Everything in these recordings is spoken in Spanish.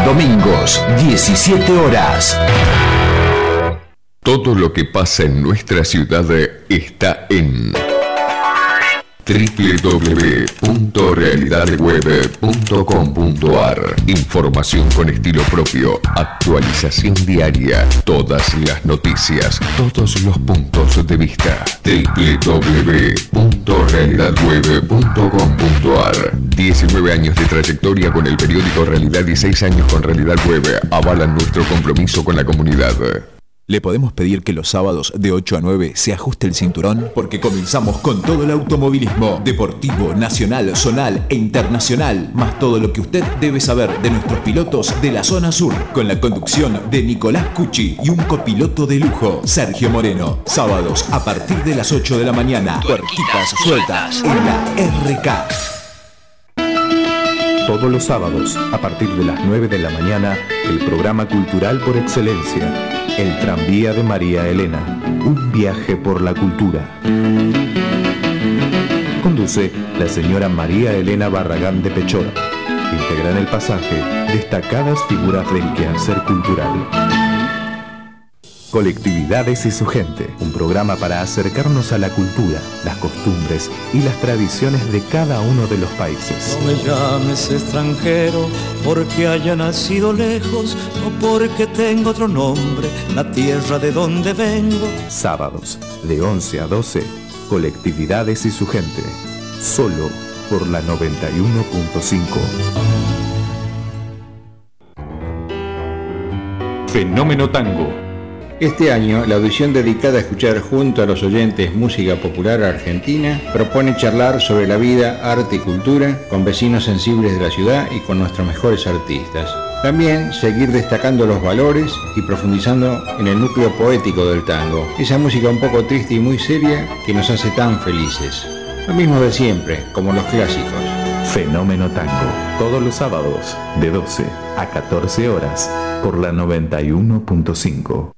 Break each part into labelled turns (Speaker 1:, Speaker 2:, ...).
Speaker 1: Domingos, 17 horas.
Speaker 2: Todo lo que pasa en nuestra ciudad está en www.realidadweb.com.ar. Información con estilo propio, actualización diaria, todas las noticias, todos los puntos de vista. www.realidadweb.com.ar. 19 años de trayectoria con el periódico Realidad y 6 años con Realidad Web avalan nuestro compromiso con la comunidad.
Speaker 3: ¿Le podemos pedir que los sábados de 8 a 9 se ajuste el cinturón? Porque comenzamos con todo el automovilismo deportivo, nacional, zonal e internacional, más todo lo que usted debe saber de nuestros pilotos de la zona sur, con la conducción de Nicolás Cucci y un copiloto de lujo, Sergio Moreno. Sábados a partir de las 8 de la mañana, puerquitas sueltas en la RK.
Speaker 4: Todos los sábados, a partir de las 9 de la mañana, el programa cultural por excelencia, El Tranvía de María Elena, un viaje por la cultura. Conduce la señora María Elena Barragán de Pechora. Integra en el pasaje destacadas figuras del quehacer cultural. Colectividades y su gente, un programa para acercarnos a la cultura, las costumbres y las tradiciones de cada uno de los países.
Speaker 5: No me llames extranjero porque haya nacido lejos o porque tengo otro nombre, la tierra de donde vengo.
Speaker 4: Sábados, de 11 a 12, Colectividades y su gente, solo por la 91.5.
Speaker 6: Fenómeno Tango. Este año, la audición dedicada a escuchar junto a los oyentes música popular argentina propone charlar sobre la vida, arte y cultura con vecinos sensibles de la ciudad y con nuestros mejores artistas. También seguir destacando los valores y profundizando en el núcleo poético del tango, esa música un poco triste y muy seria que nos hace tan felices. Lo mismo de siempre, como los clásicos.
Speaker 4: Fenómeno Tango, todos los sábados, de 12 a 14 horas, por la 91.5.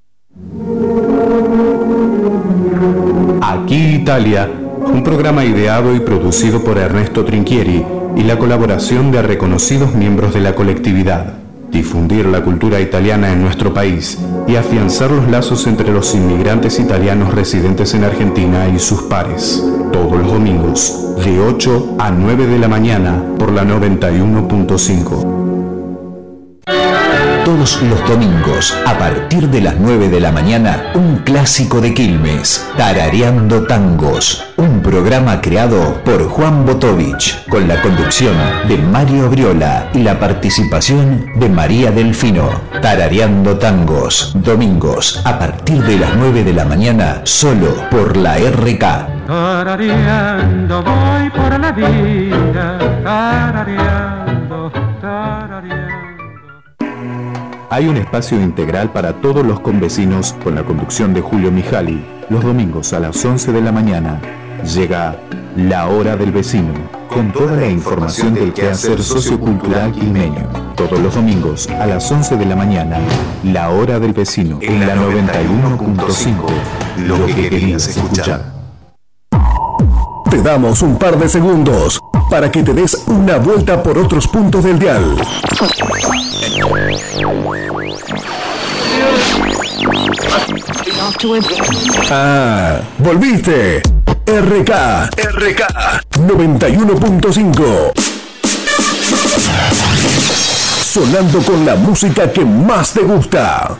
Speaker 7: Aquí Italia, un programa ideado y producido por Ernesto Trinchieri y la colaboración de reconocidos miembros de la colectividad. Difundir la cultura italiana en nuestro país y afianzar los lazos entre los inmigrantes italianos residentes en Argentina y sus pares. Todos los domingos, de 8 a 9 de la mañana, por la 91.5.
Speaker 1: Todos los domingos, a partir de las 9 de la mañana, un clásico de Quilmes, Tarareando Tangos, un programa creado por Juan Botovich, con la conducción de Mario Briola y la participación de María Delfino. Tarareando Tangos, domingos, a partir de las 9 de la mañana, solo por la RK.
Speaker 8: Tarareando voy por la vida, tarareando, tarareando.
Speaker 4: Hay un espacio integral para todos los convecinos con la conducción de Julio Mijali. Los domingos a las 11 de la mañana llega La Hora del Vecino, con toda la información del quehacer sociocultural quilmeño. Todos los domingos a las 11 de la mañana, La Hora del Vecino, en la 91.5, lo que querías escuchar.
Speaker 9: Te damos un par de segundos para que te des una vuelta por otros puntos del dial. Ah, volviste. RK 91.5. Sonando con la música que más te gusta.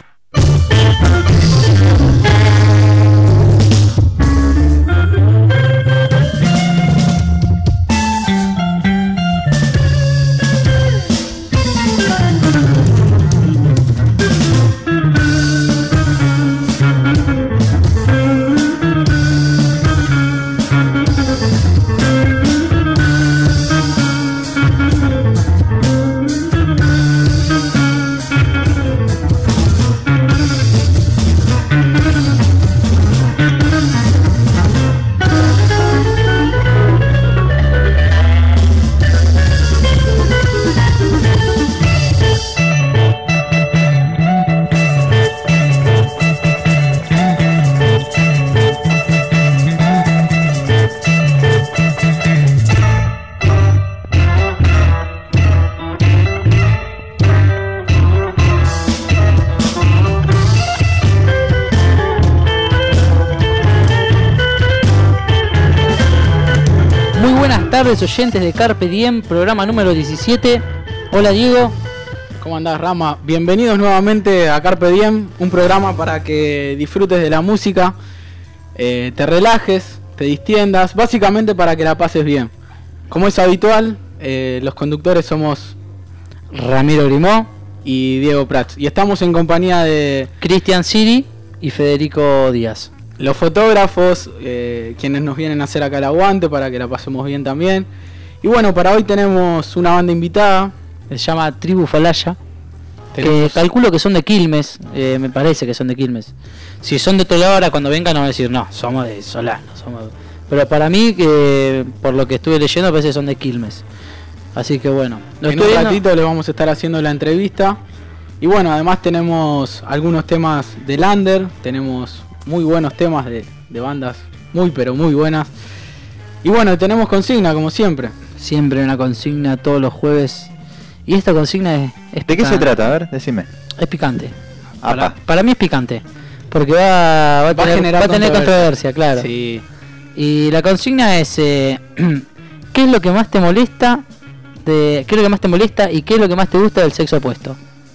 Speaker 10: tardes, oyentes de Carpe Diem, programa número 17. Hola Diego.
Speaker 11: ¿Cómo andás, Rama? Bienvenidos nuevamente a Carpe Diem, un programa para que disfrutes de la música, te relajes, te distiendas, básicamente para que la pases bien. Como es habitual, los conductores somos
Speaker 10: Ramiro Grimó
Speaker 11: y Diego Prats, y estamos en compañía de
Speaker 10: Cristian Siri y Federico Díaz.
Speaker 11: Los fotógrafos, quienes nos vienen a hacer acá el aguante para que la pasemos bien también. Y bueno, para hoy tenemos una banda invitada.
Speaker 10: Se llama Tribu Falaya. Que calculo que son de Quilmes, me parece que son de Quilmes. Si son de otro lado, ahora cuando vengan no van a decir, no, somos de Solano. Pero para mí, por lo que estuve leyendo, parece que son de Quilmes. Así que bueno.
Speaker 11: En un ratito le vamos a estar haciendo la entrevista. Y bueno, además tenemos algunos temas de Lander, tenemos muy buenos temas de bandas muy pero muy buenas. Y bueno, tenemos consigna como siempre.
Speaker 10: Siempre una consigna todos los jueves. Y esta consigna es
Speaker 12: ¿de qué se trata? A ver, decime.
Speaker 10: Es picante. Para mí es picante. Porque va a tener controversia, claro.
Speaker 11: Sí.
Speaker 10: Y la consigna es ¿qué es lo que más te molesta? ¿Qué es lo que más te molesta y qué es lo que más te gusta del sexo opuesto?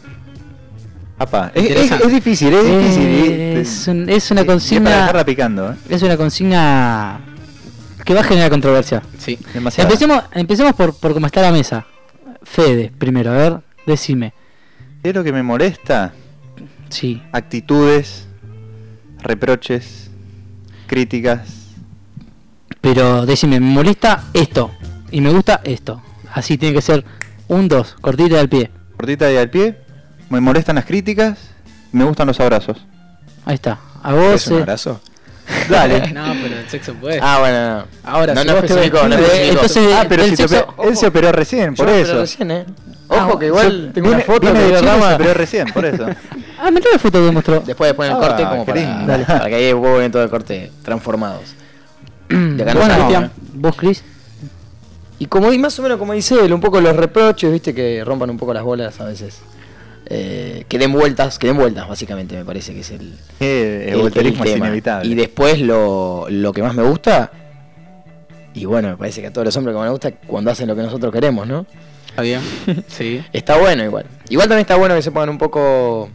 Speaker 12: Es difícil,
Speaker 10: es una consigna.
Speaker 12: Para dejarla picando,
Speaker 10: Es una consigna que va a generar controversia.
Speaker 11: Sí,
Speaker 12: demasiado.
Speaker 10: Empecemos por cómo está la mesa. Fede, primero, a ver, decime.
Speaker 12: ¿Qué es lo que me molesta?
Speaker 10: Sí.
Speaker 12: Actitudes, reproches, críticas.
Speaker 10: Pero decime, me molesta esto y me gusta esto. Así tiene que ser 1, 2, cortita y al pie.
Speaker 12: Cortita y al pie. Me molestan las críticas, me gustan los abrazos.
Speaker 10: Ahí está. A vos.
Speaker 13: ¿Es un abrazo?
Speaker 12: Dale.
Speaker 11: No, pero el sexo puede.
Speaker 13: Bueno, no.
Speaker 11: Ahora,
Speaker 13: no,
Speaker 11: si
Speaker 13: no
Speaker 11: vos te ves
Speaker 10: entonces,
Speaker 12: pero si él se operó recién, por eso.
Speaker 13: Recién, Ojo que igual tengo una foto
Speaker 12: de
Speaker 13: la
Speaker 12: Rama. Se operó recién, por eso.
Speaker 10: me trae la foto que mostró.
Speaker 13: Después de poner el corte como para que haya huevo en todo el corte transformados.
Speaker 10: De acá no ¿Vos, Cris?
Speaker 13: Y como más o menos como dice él, un poco los reproches, viste, que rompan un poco las bolas a veces. Que den vueltas básicamente, me parece que es
Speaker 12: el volterismo es inevitable.
Speaker 13: Y después lo que más me gusta, y bueno, me parece que a todos los hombres que más nos gusta, cuando hacen lo que nosotros queremos, ¿no?
Speaker 11: Está bien, sí.
Speaker 13: Está bueno igual también está bueno que se pongan un poco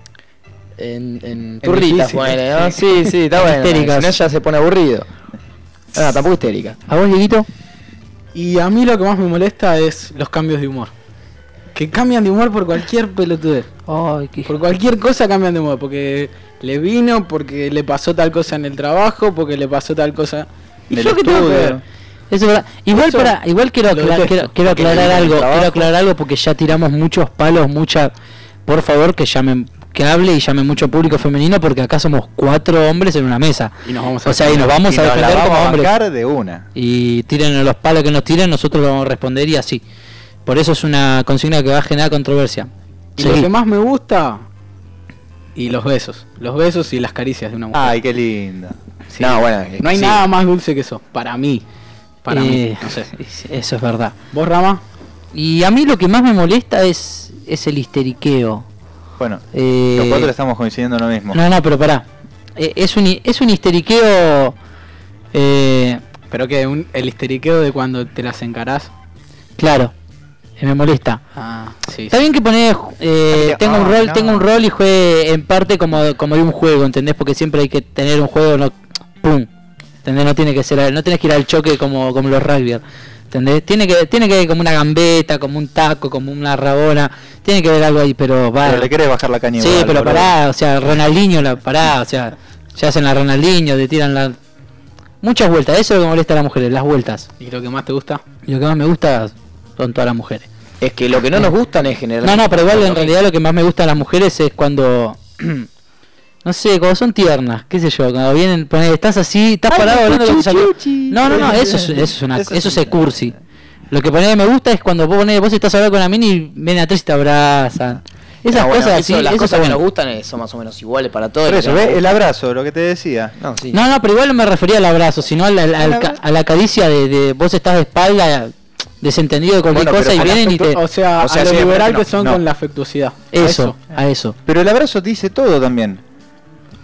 Speaker 13: en turritas, ponele, ¿no? Sí, está bueno.
Speaker 10: Histéricas.
Speaker 13: Si no ya se pone aburrido. No, tampoco histérica.
Speaker 10: ¿A vos, Dieguito?
Speaker 11: Y a mí lo que más me molesta es los cambios de humor. Que cambian de humor por cualquier pelotudez. Por cualquier cosa cambian de humor. Porque le vino, porque le pasó tal cosa en el trabajo, porque le pasó tal cosa. ¿Y yo qué tengo que ver?
Speaker 10: Eso es verdad. Igual quiero aclarar algo. Quiero aclarar algo porque ya tiramos muchos palos, por favor que hable y llame mucho público femenino, porque acá somos 4 hombres en una mesa.
Speaker 11: Y nos vamos a
Speaker 10: defender como hombres.
Speaker 12: De una.
Speaker 10: Y tiren los palos que nos tiren, nosotros lo vamos a responder y así. Por eso es una consigna que va a generar controversia.
Speaker 11: Y lo que más me gusta, y los besos y las caricias de una mujer.
Speaker 12: Ay, qué linda.
Speaker 11: Sí. No, bueno, no hay nada más dulce que eso, para mí, no sé.
Speaker 10: Eso es verdad.
Speaker 11: ¿Vos, Rama?
Speaker 10: Y a mí lo que más me molesta es el histeriqueo.
Speaker 12: Bueno, los 4 estamos coincidiendo en lo mismo.
Speaker 10: No, pero pará. Es un histeriqueo.
Speaker 11: Pero que el histeriqueo de cuando te las encarás.
Speaker 10: Claro. Me molesta.
Speaker 11: Sí.
Speaker 10: Está bien que poner tengo un rol y juegue en parte como de un juego, ¿entendés? Porque siempre hay que tener un juego, ¿entendés? No tiene que ser, no tenés que ir al choque como los rugby, ¿entendés? Tiene que haber como una gambeta, como un taco, como una rabona, tiene que haber algo ahí, pero
Speaker 12: le querés bajar la caña.
Speaker 10: Sí, igual, pero pará, o sea, Ronaldinho o sea, se hacen la Ronaldinho, te tiran muchas vueltas, eso es lo que molesta a las mujeres, las vueltas.
Speaker 11: ¿Y lo que más te gusta?
Speaker 10: Y lo que más me gusta son todas las mujeres.
Speaker 13: Es que lo que no nos gustan es generar.
Speaker 10: No, pero igual en realidad lo que más me gusta a las mujeres es cuando no sé, cuando son tiernas, qué sé yo, cuando vienen, estás así, estás parado hablando de No, eso es cursi. Lo que me gusta es cuando vos estás hablando con la mina y vienen atrás y te abrazan. Esas cosas así,
Speaker 13: las cosas que nos gustan son más o menos iguales para todos.
Speaker 12: Por eso, ¿ves? El abrazo, lo que te decía.
Speaker 10: No, pero igual no me refería al abrazo, sino a la caricia de vos estás de espalda, desentendido de cualquier cosa y vienen y te...
Speaker 11: O sea, a lo liberal que son con la afectuosidad.
Speaker 10: Eso, a eso.
Speaker 12: Pero el abrazo te dice todo también.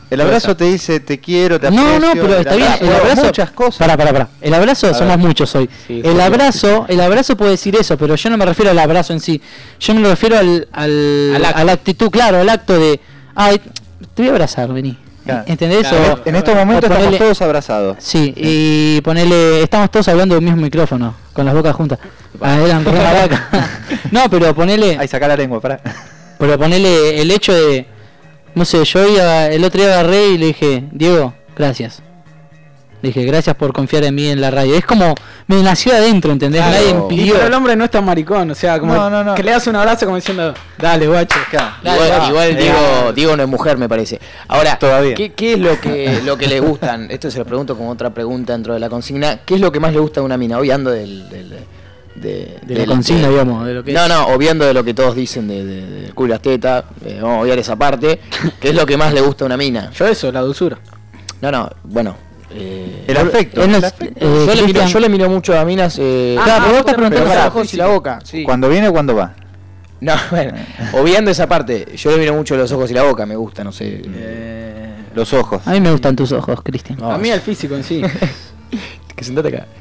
Speaker 12: El abrazo te dice te quiero, te aprecio.
Speaker 10: No, pero está bien. El abrazo.
Speaker 12: Muchas cosas.
Speaker 10: Pará. El abrazo, somos muchos hoy. Sí, el abrazo puede decir eso, pero yo no me refiero al abrazo en sí. Yo me refiero a la actitud, claro, al acto de. Ay, te voy a abrazar, vení. Claro. ¿Entendés?
Speaker 12: Claro. En estos momentos estamos todos abrazados.
Speaker 10: Sí, y ponele. Estamos todos hablando del mismo micrófono, con las bocas juntas. Eran re maracas. No, pero ponele.
Speaker 12: Ahí saca la lengua, pará.
Speaker 10: Pero ponele el hecho de. No sé, yo el otro día agarré y le dije, Diego, gracias. Le dije, gracias por confiar en mí en la radio. Es como, me nació adentro, ¿entendés? Claro. Nadie me pidió.
Speaker 11: Pero el hombre no es tan maricón, o sea, como no. Que le das un abrazo como diciendo, dale, guacho.
Speaker 13: Igual Diego no es mujer, me parece. Ahora, ¿qué es lo que le gustan? Esto se lo pregunto como otra pregunta dentro de la consigna. ¿Qué es lo que más le gusta a una mina? Obviando de la consigna, digamos, de lo que obviando de lo que todos dicen de culo y las tetas, vamos a obviar esa parte. ¿Qué es lo que más le gusta a una mina?
Speaker 11: Yo eso, la dulzura.
Speaker 13: Bueno,
Speaker 12: el afecto.
Speaker 13: Yo le miro mucho a minas.
Speaker 11: Pero vos estás preguntando los ojos y la boca.
Speaker 12: Sí. ¿Cuándo viene o cuándo va?
Speaker 13: No, bueno, obviando esa parte, yo le miro mucho los ojos y la boca, me gusta, no sé.
Speaker 12: Los ojos.
Speaker 10: A mí me gustan tus ojos, Cristian.
Speaker 11: A mí el físico en sí.
Speaker 13: Que sentate acá.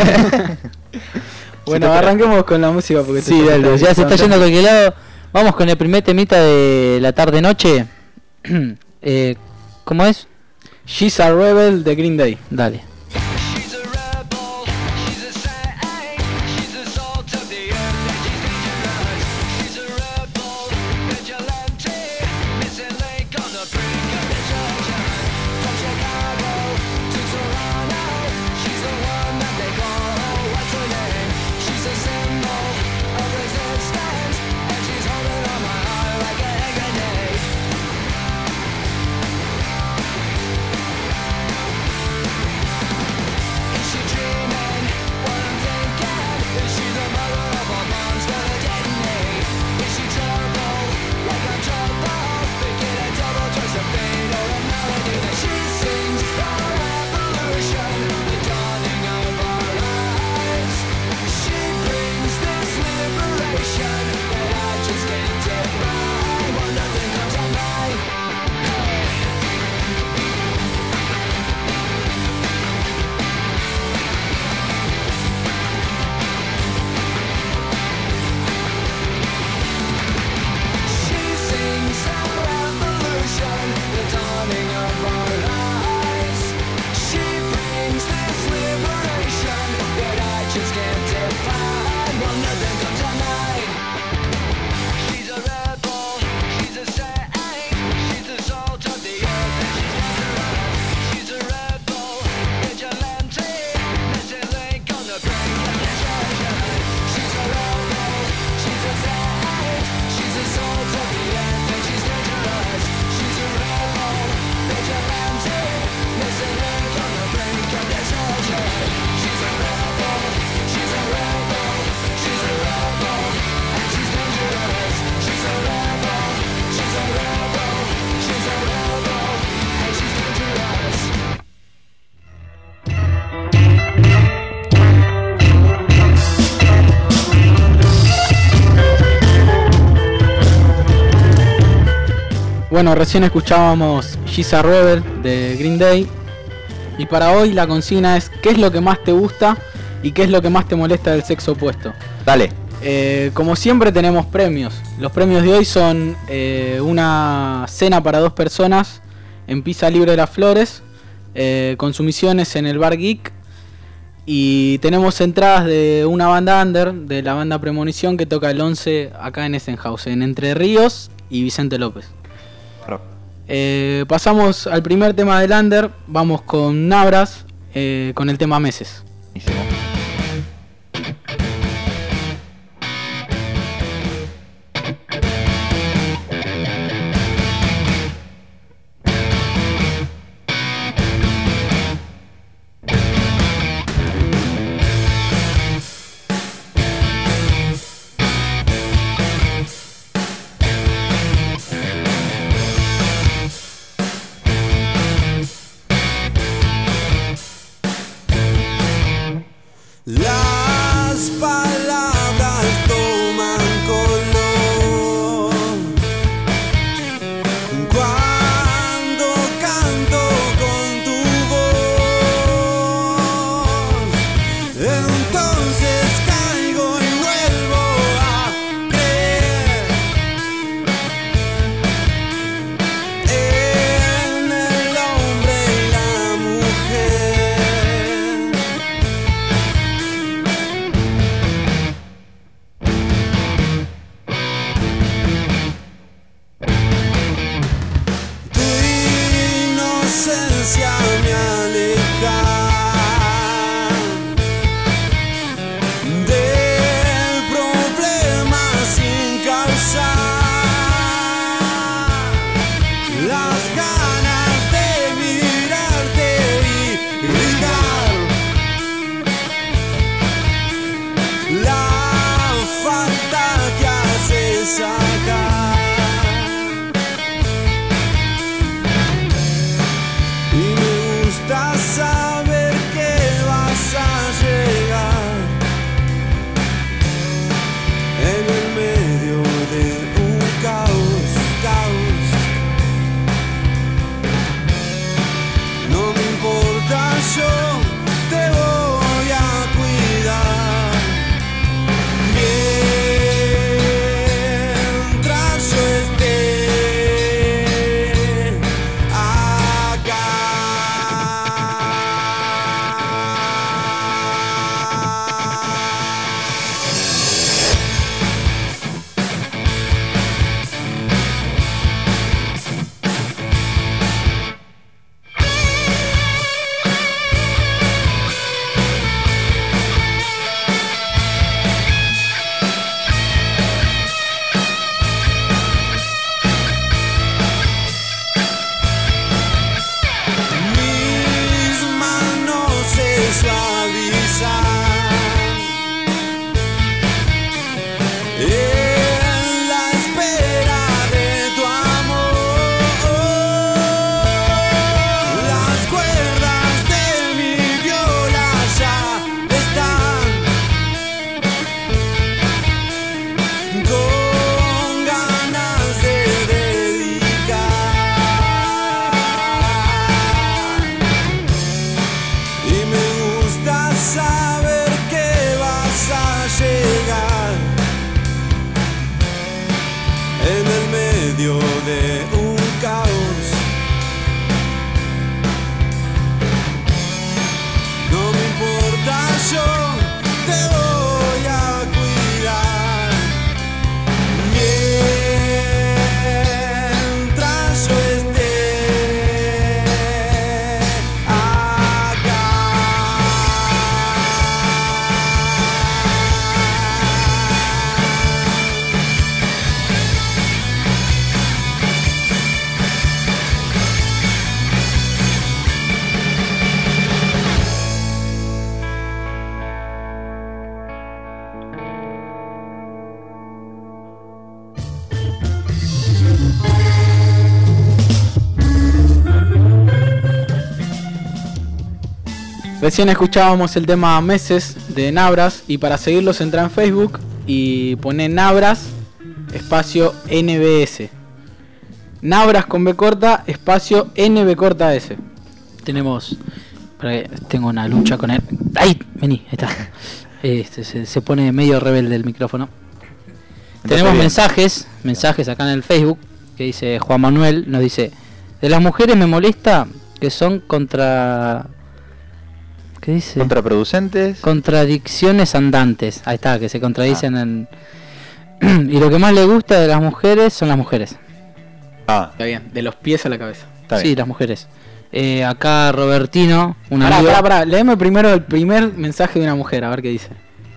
Speaker 11: Bueno, arranquemos con la música porque
Speaker 10: dale, ya se está yendo a cualquier lado. Vamos con el primer temita de la tarde-noche. ¿Cómo es?
Speaker 11: She's a Rebel de Green Day.
Speaker 10: Dale.
Speaker 11: Bueno, recién escuchábamos She's a Rebel de Green Day. Y para hoy la consigna es ¿qué es lo que más te gusta y qué es lo que más te molesta del sexo opuesto?
Speaker 12: Dale.
Speaker 11: Como siempre tenemos premios. Los premios de hoy son una cena para 2 personas en Pizza Libre de las Flores, consumiciones en el Bar Geek, y tenemos entradas de una banda under, de la banda Premonición, que toca el 11 acá en Essenhouse, en Entre Ríos y Vicente López. Pasamos al primer tema del under. Vamos con Nabras, con el tema Meses.
Speaker 14: en el medio de un caos. No me importa, yo te voy a cuidar mientras yo esté acá.
Speaker 11: Recién escuchábamos el tema Meses de Nabras y para seguirlos entra en Facebook y pone Nabras espacio NBS. Nabras con B corta espacio NB corta S.
Speaker 10: Tenemos... Tengo una lucha con él. ¡Ay! Vení, ahí está. Se pone medio rebelde el micrófono. Tenemos mensajes acá en el Facebook que dice Juan Manuel, nos dice: de las mujeres me molesta que son ¿qué dice?
Speaker 12: Contraproducentes.
Speaker 10: Contradicciones andantes. Ahí está, que se contradicen y lo que más le gusta de las mujeres son las mujeres.
Speaker 11: Está bien, de los pies a la cabeza.
Speaker 10: Sí, las mujeres. Acá Robertino,
Speaker 11: Pará, léeme primero el primer mensaje de una mujer, a ver qué dice.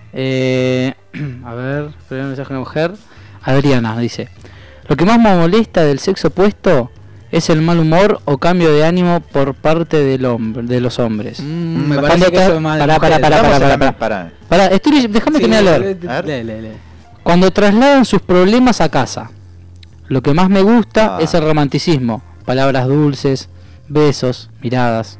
Speaker 11: A ver, primer mensaje de una mujer. Adriana dice: lo que más me molesta del sexo opuesto es el mal humor o cambio de ánimo por parte de los hombres. Me parece que eso es más de
Speaker 10: Pará, déjame terminar de leer. Cuando trasladan sus problemas a casa, lo que más me gusta es el romanticismo. Palabras dulces, besos, miradas.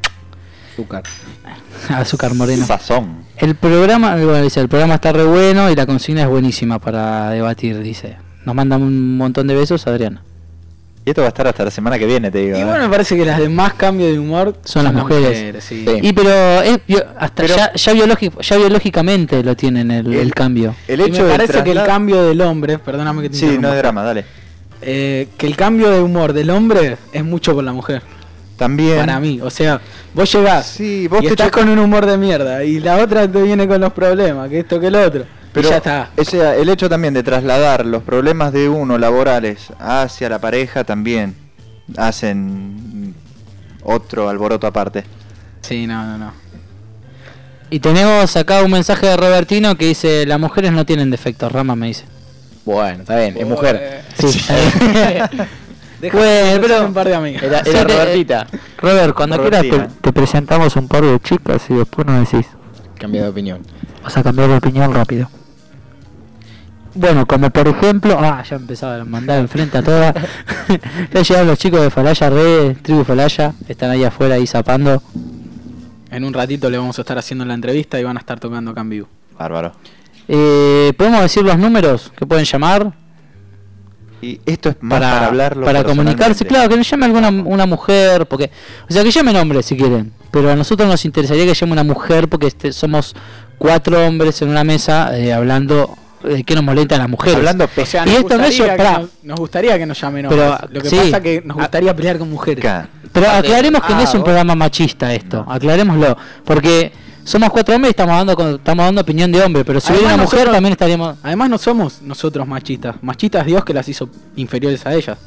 Speaker 10: Azúcar moreno.
Speaker 12: Sazón.
Speaker 10: El programa está re bueno y la consigna es buenísima para debatir, dice. Nos mandan un montón de besos, Adriana.
Speaker 12: Y esto va a estar hasta la semana que viene, te digo.
Speaker 11: Y bueno, me parece que las de más cambio de humor
Speaker 10: son las mujeres.
Speaker 11: Sí.
Speaker 10: Y ya biológicamente lo tienen el cambio.
Speaker 11: El hecho me parece que el cambio del hombre, perdóname que te interrumpa.
Speaker 12: Sí, no es drama, dale.
Speaker 11: Que el cambio de humor del hombre es mucho por la mujer.
Speaker 12: También.
Speaker 11: Para mí, o sea, vos llegás
Speaker 12: y
Speaker 11: estás con un humor de mierda y la otra te viene con los problemas, que esto que lo otro.
Speaker 12: Pero
Speaker 11: y ya está.
Speaker 12: El hecho también de trasladar los problemas de uno laborales hacia la pareja también hacen otro alboroto aparte.
Speaker 11: Sí, no.
Speaker 10: Y tenemos acá un mensaje de Robertino que dice: las mujeres no tienen defectos, Rama me dice.
Speaker 13: Bueno, está bien, es mujer.
Speaker 10: Sí.
Speaker 11: Bueno, pero un par de amigas.
Speaker 13: Era Robertita.
Speaker 10: Robert, cuando quieras te presentamos un par de chicas y después nos decís.
Speaker 13: Cambia de opinión.
Speaker 10: Vas a cambiar de opinión rápido. Bueno, como por ejemplo... ya empezaba a mandar enfrente a todas. Ya llegaron los chicos de Falaya Tribu Falaya. Están ahí afuera, ahí zapando.
Speaker 11: En un ratito le vamos a estar haciendo la entrevista y van a estar tocando acá en vivo.
Speaker 12: Bárbaro.
Speaker 10: ¿Podemos decir los números que pueden llamar?
Speaker 12: Y esto es más para hablarlo,
Speaker 10: para comunicarse, claro, que nos llame una mujer, porque, o sea, que llamen hombres si quieren, pero a nosotros nos interesaría que llame una mujer porque somos 4 hombres en una mesa hablando de qué nos molesta a las mujeres.
Speaker 11: Hablando, o sea, nos gustaría que nos llamen hombres. Pero, lo que pasa es que nos gustaría pelear con mujeres.
Speaker 10: Pero aclaremos que no es un programa machista esto, aclarémoslo, porque somos 4 hombres y estamos dando opinión de hombre, pero si hubiera una mujer también estaríamos...
Speaker 11: Además no somos nosotros machistas. Machista es Dios que las hizo inferiores a ellas.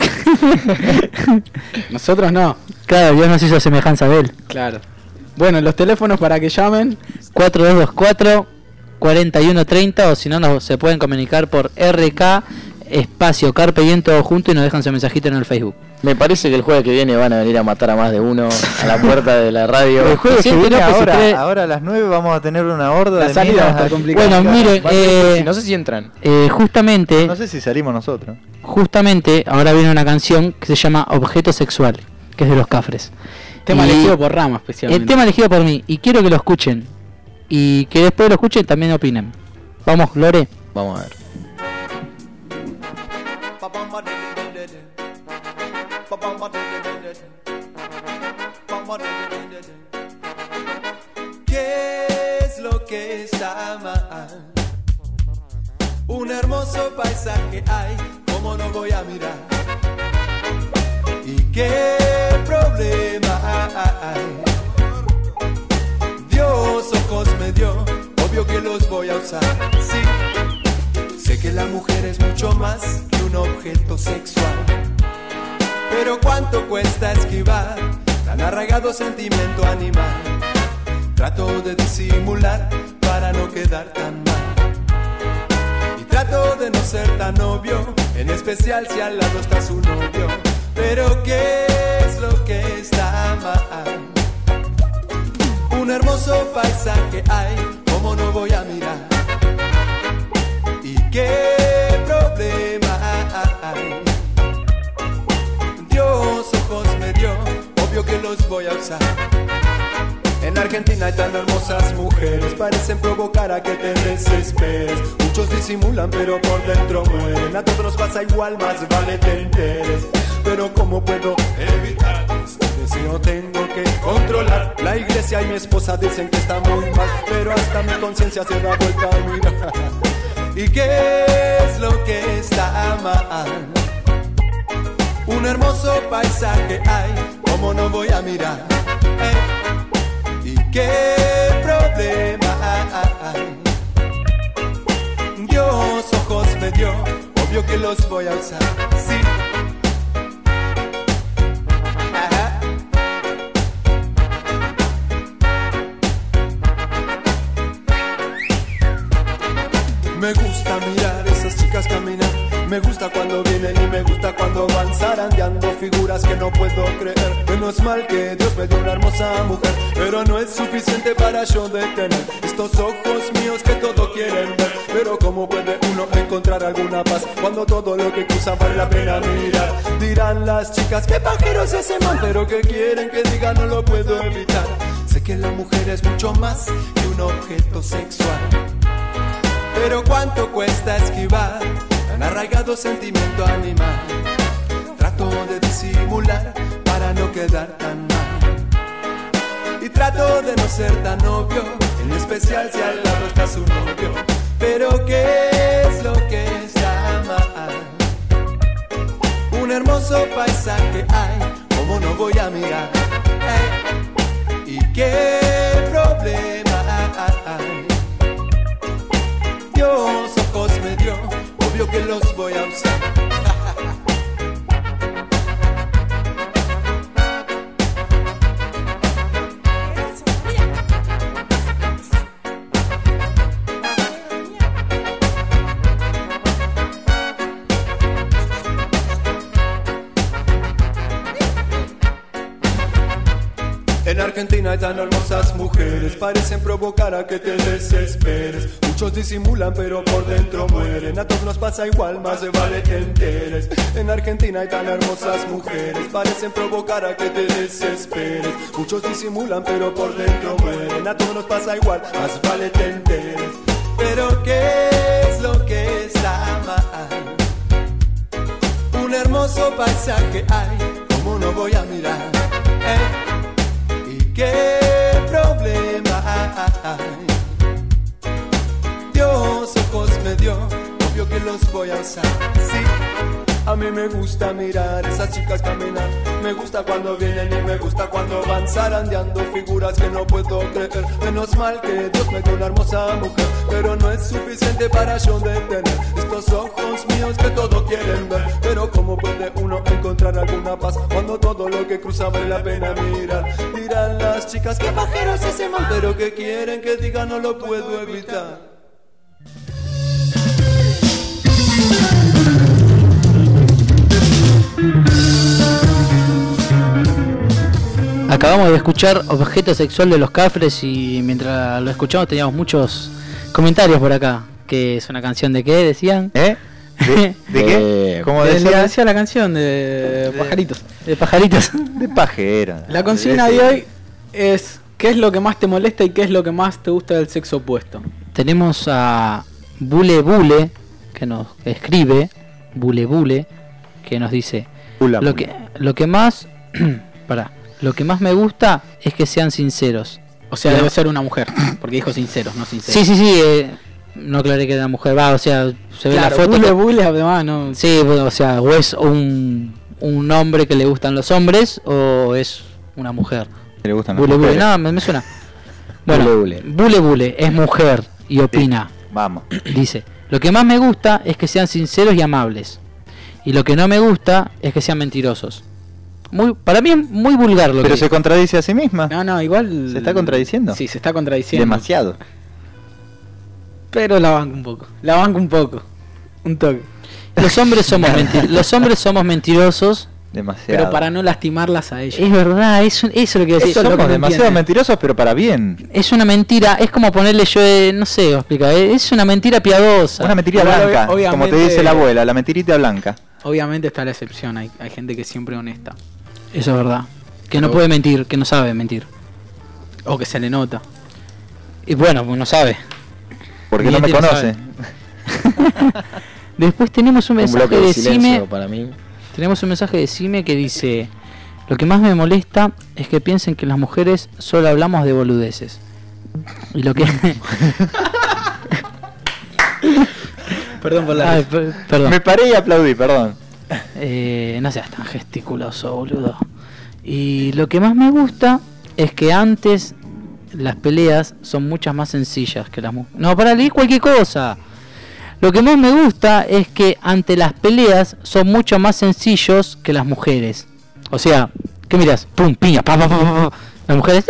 Speaker 11: Nosotros no.
Speaker 10: Claro, Dios nos hizo a semejanza de él.
Speaker 11: Claro. Bueno, los teléfonos para que llamen:
Speaker 10: 4224-4130 o si no se pueden comunicar por RK espacio Carpe Diem todo junto y nos dejan su mensajito en el Facebook.
Speaker 13: Me parece que el jueves que viene van a venir a matar a más de uno a la puerta de la radio.
Speaker 12: El jueves que viene ahora a las 9 vamos a tener una horda de
Speaker 11: salida
Speaker 10: Bueno, mire,
Speaker 13: no sé si entran.
Speaker 10: Justamente,
Speaker 12: no sé si salimos nosotros.
Speaker 10: Justamente ahora viene una canción que se llama Objeto Sexual, que es de Los Cafres.
Speaker 11: Tema elegido por Rama especialmente.
Speaker 10: El tema elegido por mí y quiero que lo escuchen y que después de lo escuchen también opinen. Vamos, Lore.
Speaker 13: Vamos a ver.
Speaker 14: ¿Qué es lo que está mal? Un hermoso paisaje hay, como ¿cómo no voy a mirar? ¿Y qué problema hay? Dios ojos me dio, obvio que los voy a usar, sí. Sé que la mujer es mucho más que un objeto sexual, pero ¿cuánto cuesta esquivar tan arraigado sentimiento animal? Trato de disimular para no quedar tan mal, y trato de no ser tan obvio, en especial si al lado está su novio. Pero ¿qué es lo que está mal? Un hermoso paisaje hay, ¿cómo no voy a mirar? ¿Y qué problema hay? Dios ojos me dio, obvio que los voy a usar. En Argentina hay tan hermosas mujeres, parecen provocar a que te desesperes. Muchos disimulan pero por dentro mueren. A todos nos pasa igual, más vale te enteres. Pero ¿cómo puedo evitar este deseo? Tengo que controlar. La iglesia y mi esposa dicen que está muy mal, pero hasta mi conciencia se da vuelta a mirar. ¿Y qué es lo que está mal? Un hermoso paisaje hay, ¿cómo no voy a mirar? ¿Y qué problema hay? Dios ojos me dio, obvio que los voy a usar, sí. Me gusta mirar esas chicas caminar, me gusta cuando vienen y me gusta cuando van zarandeando figuras que no puedo creer. Menos mal que Dios me dio una hermosa mujer, pero no es suficiente para yo detener estos ojos míos que todo quieren ver. Pero ¿cómo puede uno encontrar alguna paz cuando todo lo que cruza vale la pena mirar? Dirán las chicas, qué pajero es ese man, pero que quieren que diga no lo puedo evitar. Sé que la mujer es mucho más que un objeto sexual, pero ¿cuánto cuesta esquivar tan arraigado sentimiento animal? Trato de disimular para no quedar tan mal, y trato de no ser tan obvio, en especial si al lado está su novio. Pero ¿qué es lo que está mal? Un hermoso paisaje hay, ¿cómo no voy a mirar? ¿Y qué problema hay? Dios ojos me dio, obvio que los voy a usar. En Argentina hay tan hermosas mujeres, parecen provocar a que te desesperes. Muchos disimulan pero por dentro mueren. A todos nos pasa igual, más vale te enteres. En Argentina hay tan hermosas mujeres, parecen provocar a que te desesperes. Muchos disimulan pero por dentro mueren. A todos nos pasa igual, más vale te enteres. Pero ¿qué es lo que está mal? Un hermoso paisaje hay, ¿cómo no voy a mirar? ¿Qué problema hay? Dios ojos me dio, obvio que los voy a usar, sí. A mí me gusta mirar esas chicas caminar, me gusta cuando vienen y me gusta cuando van zarandeando figuras que no puedo creer. Menos mal que Dios me dio una hermosa mujer, pero no es suficiente para yo detener estos ojos míos que todo quieren ver. Pero ¿cómo puede uno encontrar alguna paz cuando todo lo que cruza vale la pena mirar? Dirán las chicas, qué pajeros ese man, pero que quieren que diga no lo puedo evitar.
Speaker 10: Acabamos de escuchar Objeto Sexual de Los Cafres y mientras lo escuchamos teníamos muchos comentarios por acá. Que es una canción de qué, decían.
Speaker 12: ¿De qué? ¿Cómo
Speaker 11: decía la canción de pajaritos.
Speaker 10: De pajaritos.
Speaker 12: De pajera.
Speaker 11: La consigna de hoy es ¿qué es lo que más te molesta y qué es lo que más te gusta del sexo opuesto?
Speaker 10: Tenemos a Bule Bule que nos escribe, Bule Bule, que nos dice lo que más lo que más me gusta es que sean sinceros.
Speaker 11: O sea, debe ser una mujer, porque dijo sinceros, no sinceros.
Speaker 10: Sí. No aclaré que era mujer, o sea, se ve
Speaker 11: Claro,
Speaker 10: la foto.
Speaker 11: bule, además, no.
Speaker 10: Sí, bueno, o sea, o es un hombre que le gustan los hombres o es una mujer.
Speaker 12: Que le gustan
Speaker 10: Bule
Speaker 12: las
Speaker 10: Bule,
Speaker 12: mujeres.
Speaker 10: no, me suena. Bueno, Bule Bule es mujer y opina.
Speaker 12: Vamos.
Speaker 10: Dice, lo que más me gusta es que sean sinceros y amables. Y lo que no me gusta es que sean mentirosos. Para mí es muy vulgar lo
Speaker 12: Pero
Speaker 10: que
Speaker 12: se contradice a sí misma.
Speaker 11: No, igual.
Speaker 12: ¿Se está contradiciendo?
Speaker 11: Sí, se está contradiciendo.
Speaker 12: Demasiado.
Speaker 11: Pero la banco un poco. Un toque.
Speaker 10: Los hombres somos mentirosos.
Speaker 12: Demasiado.
Speaker 11: Pero para no lastimarlas a ellas.
Speaker 10: Es verdad, eso es lo que decía.
Speaker 12: Somos demasiado mentirosos, pero para bien.
Speaker 10: Es una mentira, es como ponerle no sé, explica, es una mentira piadosa.
Speaker 12: Una mentirita blanca, como te dice la abuela, la mentirita blanca.
Speaker 11: Obviamente está la excepción, hay gente que es siempre honesta.
Speaker 10: Eso es verdad. Que no puede mentir, que no sabe mentir.
Speaker 11: O que se le nota.
Speaker 10: Y bueno, pues no sabe.
Speaker 12: Porque no me conoce.
Speaker 10: Después tenemos un mensaje de Cime.
Speaker 13: Para mí.
Speaker 10: Tenemos un mensaje de Cime que dice: lo que más me molesta es que piensen que las mujeres solo hablamos de boludeces. Y lo que...
Speaker 11: Perdón por la...
Speaker 10: perdón.
Speaker 12: Me paré y aplaudí, perdón.
Speaker 10: No seas tan gesticuloso, boludo. Y lo que más me gusta es que antes las peleas son muchas más sencillas que las mujeres. No, para leer cualquier cosa. Lo que más me gusta es que ante las peleas son mucho más sencillos que las mujeres. O sea, ¿qué miras? Pum, piña, pa, pa, pa, pa. Las mujeres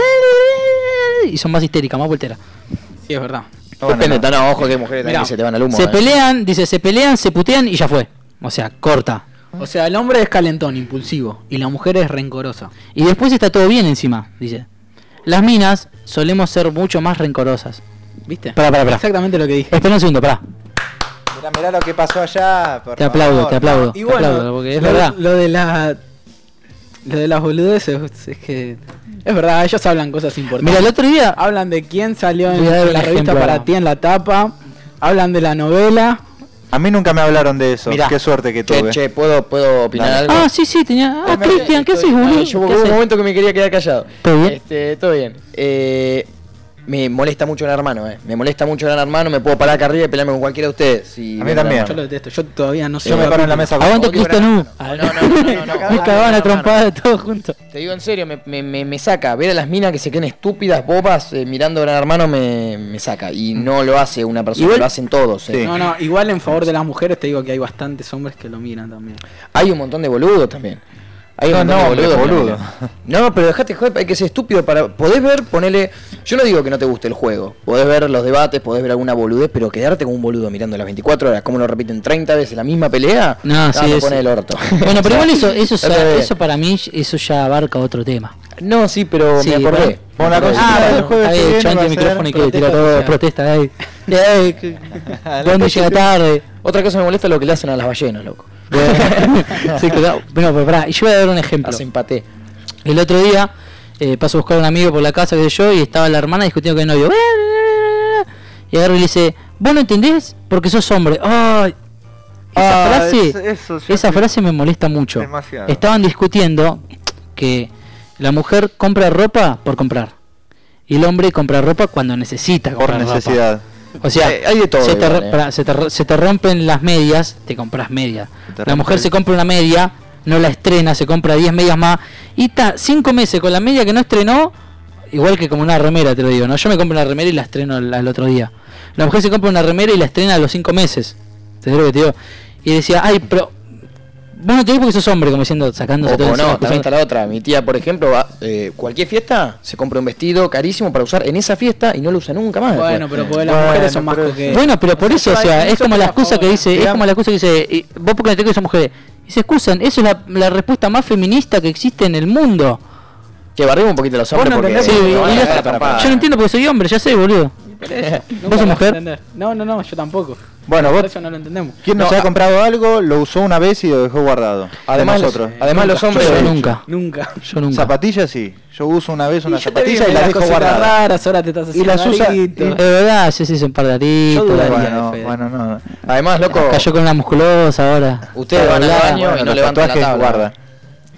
Speaker 10: y son más histéricas, más volteras.
Speaker 11: Sí, es verdad.
Speaker 13: Depende, tan a ojo que hay mujeres también que se te van al humo.
Speaker 10: Se pelean, se putean y ya fue. O sea, corta.
Speaker 11: O sea, el hombre es calentón, impulsivo, y la mujer es rencorosa.
Speaker 10: Y después está todo bien encima, dice. Las minas solemos ser mucho más rencorosas.
Speaker 11: ¿Viste?
Speaker 10: Pará.
Speaker 11: Exactamente lo que dije.
Speaker 10: Espera un segundo, pará.
Speaker 12: Mirá lo que pasó allá.
Speaker 10: Te aplaudo.
Speaker 11: Y bueno,
Speaker 10: te aplaudo, porque es verdad.
Speaker 11: Lo de las boludeces es que... Es verdad, ellos hablan cosas importantes.
Speaker 10: Mira, el otro día...
Speaker 11: Hablan de quién salió en
Speaker 10: Voy a dar un
Speaker 11: la revista
Speaker 10: ejemplo.
Speaker 11: Para Ti en la tapa. Hablan de la novela.
Speaker 12: A mí nunca me hablaron de eso.
Speaker 13: Mirá,
Speaker 12: Qué suerte que tuve.
Speaker 13: Che, ¿puedo opinar algo?
Speaker 10: Ah, sí, tenía... Ah, Cristian, ¿qué haces, boludo?
Speaker 13: Yo
Speaker 10: ¿Qué
Speaker 13: hubo un
Speaker 10: haces?
Speaker 13: momento que me quería quedar callado.
Speaker 10: ¿Todo bien?
Speaker 13: Todo bien. Me molesta mucho Gran Hermano, Me molesta mucho Gran Hermano, me puedo parar acá arriba y pelearme con cualquiera de ustedes.
Speaker 12: A mí también.
Speaker 11: Yo lo detesto, yo todavía no sé.
Speaker 12: Yo me paro en la mesa.
Speaker 10: Aguante Cristian U.
Speaker 13: No.
Speaker 10: Me cagaban a trompada de todos juntos.
Speaker 13: Te digo en serio, me saca. Ver a las minas que se queden estúpidas, bobas, mirando a Gran Hermano me saca. Y no lo hace una persona,
Speaker 11: Igual-
Speaker 13: lo hacen todos.
Speaker 12: Sí.
Speaker 11: No, igual en favor de las mujeres te digo que hay bastantes hombres que lo miran también.
Speaker 13: Hay un montón de boludos también. Hay un
Speaker 12: No,
Speaker 13: montón de
Speaker 12: hombre,
Speaker 13: boludos. No, pero dejate joder, hay que ser estúpido para... Podés ver, ponele... Yo no digo que no te guste el juego. Podés ver los debates, podés ver alguna boludez, pero quedarte como un boludo mirando las 24 horas, como lo repiten 30 veces la misma pelea,
Speaker 10: No, sí,
Speaker 13: te
Speaker 10: eso.
Speaker 13: pone el orto.
Speaker 10: Bueno, pero igual eso
Speaker 13: Está
Speaker 10: para mí, eso ya abarca otro tema.
Speaker 13: No, sí, pero
Speaker 10: Sí,
Speaker 13: me acordé.
Speaker 12: Bueno, la cosa
Speaker 10: Ah,
Speaker 12: del jueves que
Speaker 10: ahí,
Speaker 12: viene
Speaker 10: chante
Speaker 12: va a
Speaker 10: el
Speaker 12: ser
Speaker 10: micrófono y que
Speaker 11: protesta
Speaker 10: tira todo,
Speaker 11: social.
Speaker 10: protesta, ahí. ¿Dónde llega tarde?
Speaker 13: Otra cosa me molesta es lo que le hacen a las ballenas, loco.
Speaker 10: Sí, cuidado. Bueno, pero pará, y yo voy a dar un ejemplo.
Speaker 13: Hacen paté.
Speaker 10: El otro día paso a buscar a un amigo por la casa, que sé yo, y estaba la hermana discutiendo con el novio. Y agarro y le dice, ¿vos no entendés? Porque sos hombre. ¡Ay! Esa frase me molesta mucho.
Speaker 12: Demasiado.
Speaker 10: Estaban discutiendo que la mujer compra ropa por comprar. Y el hombre compra ropa cuando necesita
Speaker 12: Por
Speaker 10: comprar
Speaker 12: necesidad.
Speaker 10: ropa. O sea,
Speaker 13: Hay de todo
Speaker 10: se te,
Speaker 13: igual,
Speaker 10: pará, se te rompen las medias, te compras medias.
Speaker 12: te
Speaker 10: La
Speaker 12: rompe
Speaker 10: mujer
Speaker 12: el-
Speaker 10: se compra una media, no la estrena, se compra 10 medias más. Y está 5 meses con la media que no estrenó, igual que como una remera, te lo digo, ¿no? Yo me compro una remera y la estreno al otro día. La mujer se compra una remera y la estrena a los 5 meses. ¿Te digo lo que te digo? Y decía, ay, pero vos no te digo porque sos hombre, como diciendo, sacándose todo
Speaker 13: O
Speaker 10: encima,
Speaker 13: no, también
Speaker 10: acusando-
Speaker 13: está la otra. Mi tía, por ejemplo, va, cualquier fiesta se compra un vestido carísimo para usar en esa fiesta y no lo usa nunca más.
Speaker 11: Bueno,
Speaker 13: después.
Speaker 11: pero porque las mujeres son más coquetas.
Speaker 10: Bueno, pero por eso, o sea, es como la excusa que dice,
Speaker 11: digamos-
Speaker 10: es como la excusa que dice, vos porque no te que son mujeres. Y se excusan, eso es la respuesta más feminista que existe en el mundo.
Speaker 13: Que barrimos un poquito los hombres
Speaker 11: Vos no
Speaker 13: porque...
Speaker 11: entendés
Speaker 10: Sí,
Speaker 11: porque
Speaker 10: y
Speaker 11: no,
Speaker 10: yo no entiendo porque soy hombre, ya sé, boludo. ¿Vos sos mujer?
Speaker 11: No, yo tampoco.
Speaker 12: Bueno,
Speaker 11: Por
Speaker 12: vos,
Speaker 11: eso no lo entendemos.
Speaker 12: ¿quién nos ha comprado algo, lo usó una vez y lo dejó guardado?
Speaker 13: Además,
Speaker 12: De nosotros.
Speaker 13: además los hombres...
Speaker 10: Yo nunca.
Speaker 11: Nunca.
Speaker 10: Yo nunca.
Speaker 12: Zapatillas sí. Yo uso una vez una
Speaker 11: Y yo te
Speaker 12: zapatilla
Speaker 11: digo,
Speaker 12: y las
Speaker 11: las
Speaker 12: dejo
Speaker 11: cositas
Speaker 12: guardadas.
Speaker 11: raras, ahora te estás
Speaker 12: Y
Speaker 11: haciendo
Speaker 12: las usa-
Speaker 11: larguito.
Speaker 10: Es verdad, sí, son par de aritos.
Speaker 11: Yo dudaría.
Speaker 12: Bueno,
Speaker 11: Fede.
Speaker 12: bueno, no.
Speaker 13: Además, loco,
Speaker 10: Cayó con una musculosa ahora.
Speaker 13: ustedes van al
Speaker 10: Doblada.
Speaker 13: baño y no
Speaker 12: los
Speaker 13: levantan la
Speaker 12: tatuajes
Speaker 13: tabla.
Speaker 12: guarda.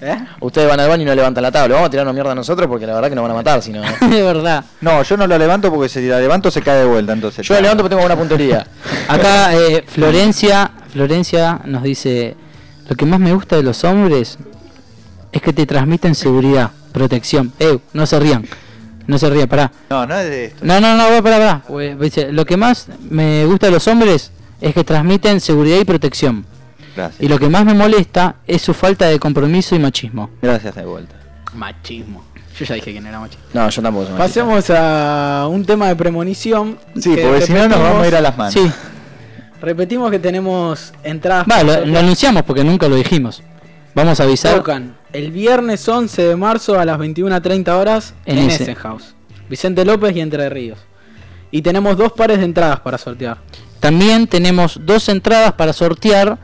Speaker 13: Ustedes van al baño y no levantan la tabla. Vamos a tirarnos mierda a nosotros porque la verdad que nos van a matar, si no.
Speaker 10: De verdad.
Speaker 12: No, yo no la levanto porque si la levanto se cae de vuelta, entonces.
Speaker 13: Yo la levanto porque tengo buena puntería.
Speaker 10: Acá Florencia nos dice, lo que más me gusta de los hombres es que te transmiten seguridad, protección. No se rían, pará.
Speaker 12: No es de esto.
Speaker 10: No, pará. Dice, lo que más me gusta de los hombres es que transmiten seguridad y protección.
Speaker 12: Gracias.
Speaker 10: Y lo que más me molesta es su falta de compromiso y machismo.
Speaker 12: Gracias de vuelta.
Speaker 11: Machismo. Yo ya dije que no era machismo.
Speaker 13: No, yo tampoco soy machista.
Speaker 11: Pasemos a un tema de premonición.
Speaker 12: Sí, porque si no nos vamos a ir a las manos.
Speaker 10: Sí.
Speaker 11: Repetimos que tenemos entradas.
Speaker 10: Lo anunciamos porque nunca lo dijimos. Vamos a avisar.
Speaker 11: Tocan el viernes 11 de marzo a las 21:30 horas en Essenhaus. Vicente López y Entre Ríos. Y tenemos 2 pares de entradas para sortear.
Speaker 10: También tenemos 2 entradas para sortear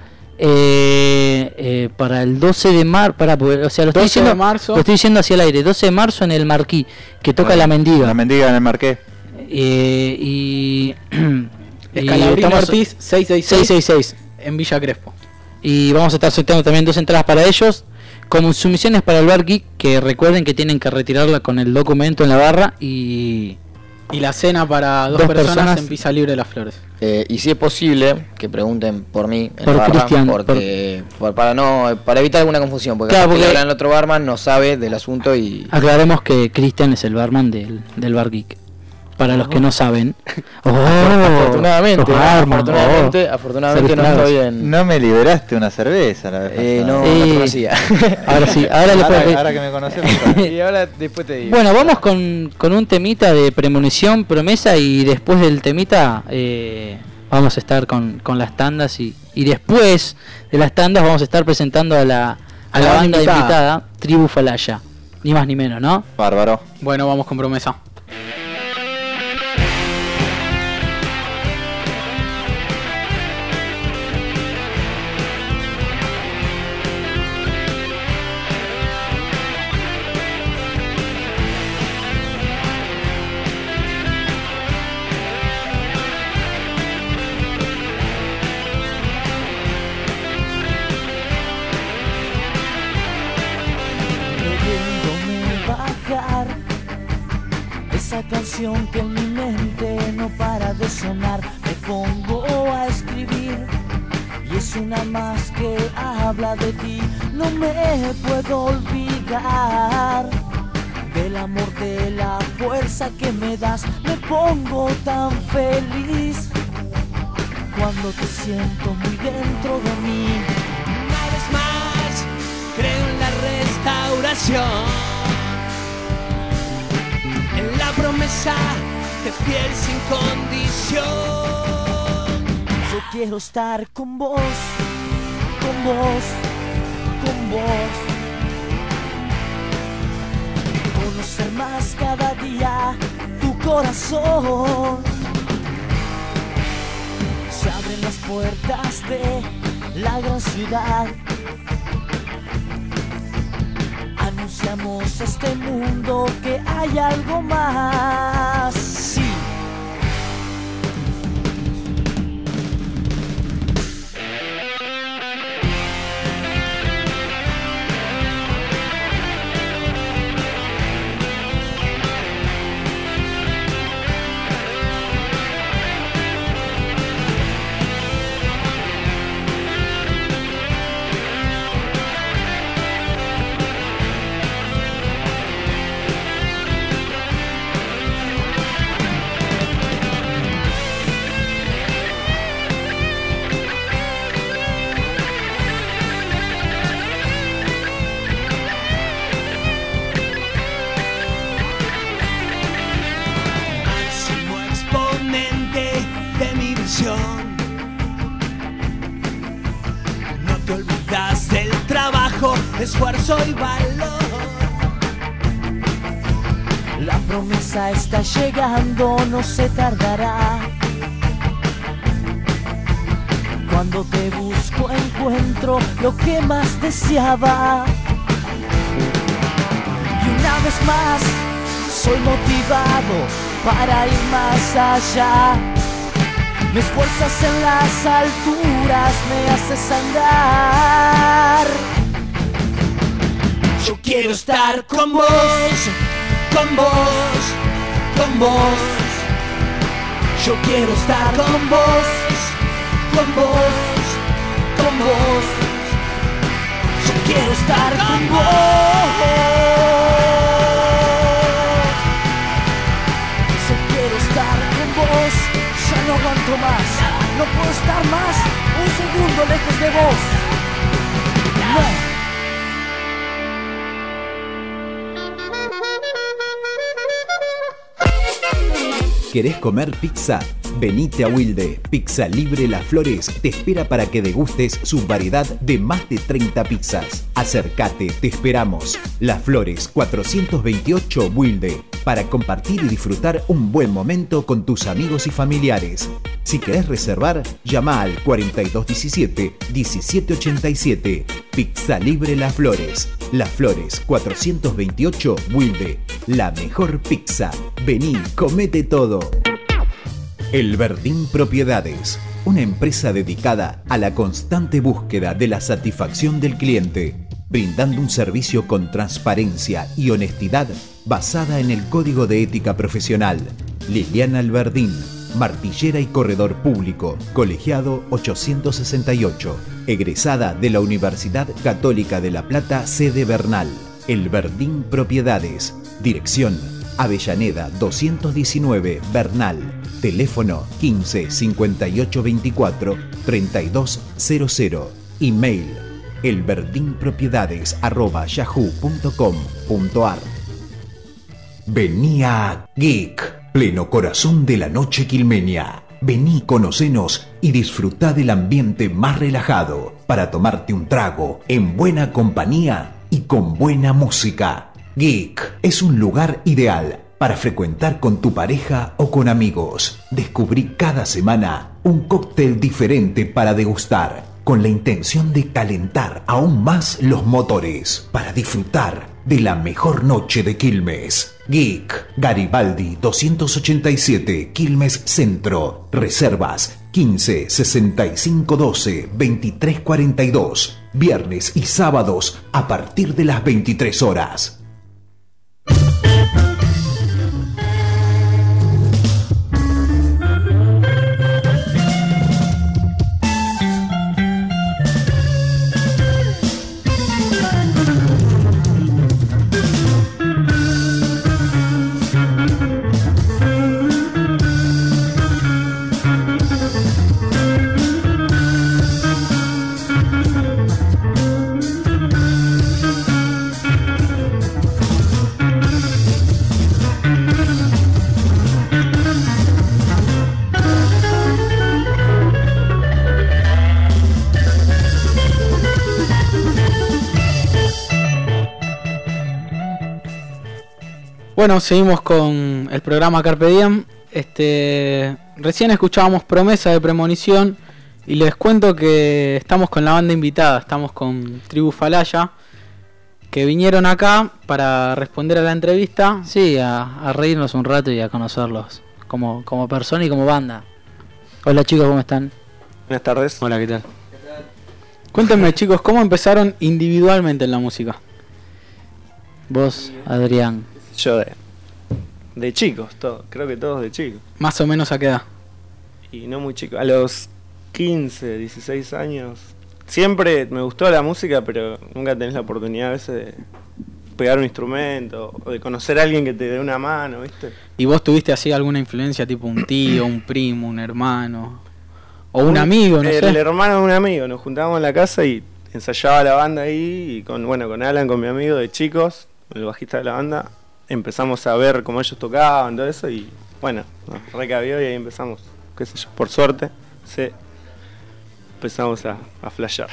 Speaker 10: para el 12 de marzo. O sea, lo estoy diciendo hacia el aire. 12 de marzo en el Marquí, que toca La Mendiga.
Speaker 12: La Mendiga en el Marqués.
Speaker 11: Escalabrín Ortiz 666 en Villa Crespo.
Speaker 10: Y vamos a estar sorteando también 2 entradas para ellos. Como sumisiones para el Bar Geek, que recuerden que tienen que retirarla con el documento en la barra. Y
Speaker 11: la cena para 2 personas en Pisa Libre de Las Flores.
Speaker 13: Y si es posible, que pregunten por mí en
Speaker 10: por
Speaker 13: la barra,
Speaker 10: Cristian,
Speaker 13: porque para evitar alguna confusión, porque
Speaker 10: claro,
Speaker 13: porque el otro barman no sabe del asunto y
Speaker 10: aclaremos que Cristian es el barman del Bar Geek. Para los que no saben.
Speaker 13: Afortunadamente no estoy en...
Speaker 12: No me liberaste una cerveza la vez
Speaker 13: no te conocía.
Speaker 10: Ahora sí,
Speaker 12: ahora que me conoces.
Speaker 13: Y ahora después te digo.
Speaker 10: Bueno, vamos con un temita de premonición, promesa, y después del temita vamos a estar con las tandas y después de las tandas vamos a estar presentando a la banda invitada, Tribu Falaya. Ni más ni menos, ¿no?
Speaker 12: Bárbaro.
Speaker 11: Bueno, vamos con promesa.
Speaker 15: Esa canción que en mi mente no para de sonar, me pongo a escribir y es una más que habla de ti. No me puedo olvidar del amor, de la fuerza que me das. Me pongo tan feliz cuando te siento muy dentro de mí.
Speaker 16: Una vez más creo en la restauración, en la promesa de fiel sin condición.
Speaker 15: Yo quiero estar con vos, con vos, con vos. Conocer más cada día tu corazón. Se abren las puertas de la gran ciudad. Anunciamos a este mundo que hay algo más. Sí.
Speaker 16: No te olvidas del trabajo, esfuerzo y valor.
Speaker 15: La promesa está llegando, no se tardará. Cuando te busco encuentro lo que más deseaba. Y una vez más soy motivado para ir más allá. Me esfuerzas en las alturas, me haces andar.
Speaker 16: quiero estar con vos, con vos, con vos. Yo quiero estar con vos, con vos, con vos. Yo quiero estar con vos. Yo quiero estar con vos. Ya no aguanto más. No puedo estar más un segundo lejos de vos. No.
Speaker 3: ¿Querés comer pizza? Venite a Wilde. Pizza Libre Las Flores te espera para que degustes su variedad de más de 30 pizzas. Acércate, te esperamos. Las Flores 428 Wilde, para compartir y disfrutar un buen momento con tus amigos y familiares. Si querés reservar, llama al 4217-1787. Pizza Libre Las Flores. Las Flores 428 Wilde. La mejor pizza. Vení, comete todo. El Verdín Propiedades, una empresa dedicada a la constante búsqueda de la satisfacción del cliente, brindando un servicio con transparencia y honestidad basada en el Código de Ética Profesional. Liliana Alberdín, martillera y corredor público, colegiado 868, egresada de la Universidad Católica de La Plata, sede Bernal. El Verdín Propiedades, dirección Avellaneda 219 Bernal, teléfono 15 58 24 3200, email elverdinpropiedades@yahoo.com.ar. Vení a Geek, pleno corazón de la noche quilmeña. Vení, conocenos y disfrutá del ambiente más relajado para tomarte un trago en buena compañía y con buena música. Geek es un lugar ideal para frecuentar con tu pareja o con amigos. Descubrí cada semana un cóctel diferente para degustar, con la intención de calentar aún más los motores para disfrutar de la mejor noche de Quilmes. Geek, Garibaldi 287, Quilmes Centro. Reservas 15 65 12 23 42. Viernes y sábados a partir de las 23 horas.
Speaker 11: Bueno, seguimos con el programa Carpe Diem. Recién escuchábamos Promesa de Premonición y les cuento que estamos con la banda invitada, estamos con Tribu Falaya, que vinieron acá para responder a la entrevista.
Speaker 10: Sí, a reírnos un rato y a conocerlos como persona y como banda. Hola chicos, ¿cómo están?
Speaker 17: Buenas tardes.
Speaker 10: Hola, ¿qué tal?
Speaker 11: Cuéntenme chicos, ¿cómo empezaron individualmente en la música?
Speaker 10: Vos, Adrián.
Speaker 17: Yo de chicos, creo que todos de chicos.
Speaker 11: ¿Más o menos a qué edad?
Speaker 17: Y no muy chicos, a los 15, 16 años. Siempre me gustó la música, pero nunca tenés la oportunidad a veces de pegar un instrumento o de conocer a alguien que te dé una mano, ¿viste?
Speaker 11: ¿Y vos tuviste así alguna influencia, tipo un tío, un primo, un hermano? ¿O un amigo, no sé?
Speaker 17: El hermano de un amigo, nos juntábamos en la casa y ensayaba la banda ahí, y con Alan, con mi amigo de chicos, el bajista de la banda, empezamos a ver cómo ellos tocaban, todo eso, y bueno, nos recabió y ahí empezamos, qué sé yo, por suerte, sí, empezamos a flashear.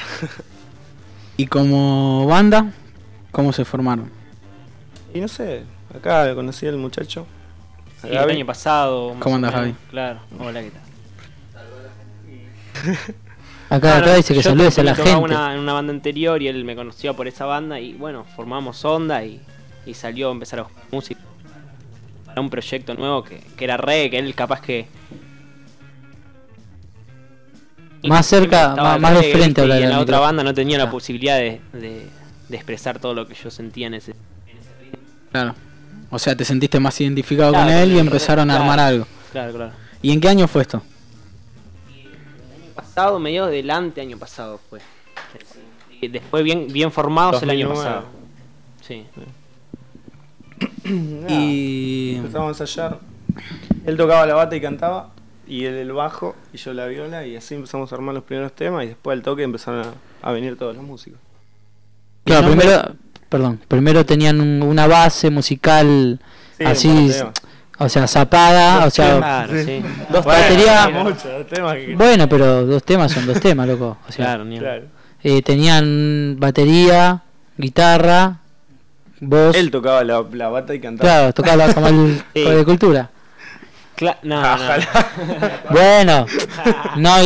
Speaker 11: ¿Y como banda, cómo se formaron?
Speaker 17: Y no sé, acá conocí al muchacho.
Speaker 18: Sí, el año pasado.
Speaker 11: ¿Cómo andas, Javi?
Speaker 18: Claro, hola, ¿qué tal?
Speaker 10: Acá dice que saludes a la gente.
Speaker 18: En una banda anterior y él me conoció por esa banda y bueno, formamos Onda y salió a empezar a jugar música para un proyecto nuevo que era que él capaz que
Speaker 10: más cerca, más de frente
Speaker 18: y en la otra
Speaker 10: micro.
Speaker 18: banda no tenía la posibilidad de expresar todo lo que yo sentía en ese ritmo.
Speaker 11: Claro. O sea, te sentiste más identificado
Speaker 18: Claro,
Speaker 11: con él y
Speaker 18: claro,
Speaker 11: empezaron a armar algo.
Speaker 18: Claro.
Speaker 11: ¿Y en qué año fue esto?
Speaker 18: Pasado, mediados del año pasado fue. Y después bien formados 2009. El año pasado. Sí.
Speaker 17: Y empezamos a ensayar. Él tocaba la bata y cantaba, y él el bajo y yo la viola, y así empezamos a armar los primeros temas, y después al toque empezaron a venir todos los músicos.
Speaker 10: Claro, primero tenían una base musical así, o sea, zapada, o sea, dos baterías. Bueno, pero 2 temas son 2 temas, loco. O sea,
Speaker 17: claro.
Speaker 10: Tenían batería, guitarra, voz.
Speaker 17: Él tocaba la bata y cantaba.
Speaker 10: Claro, tocaba como el de cultura.
Speaker 18: No.
Speaker 10: Bueno, no.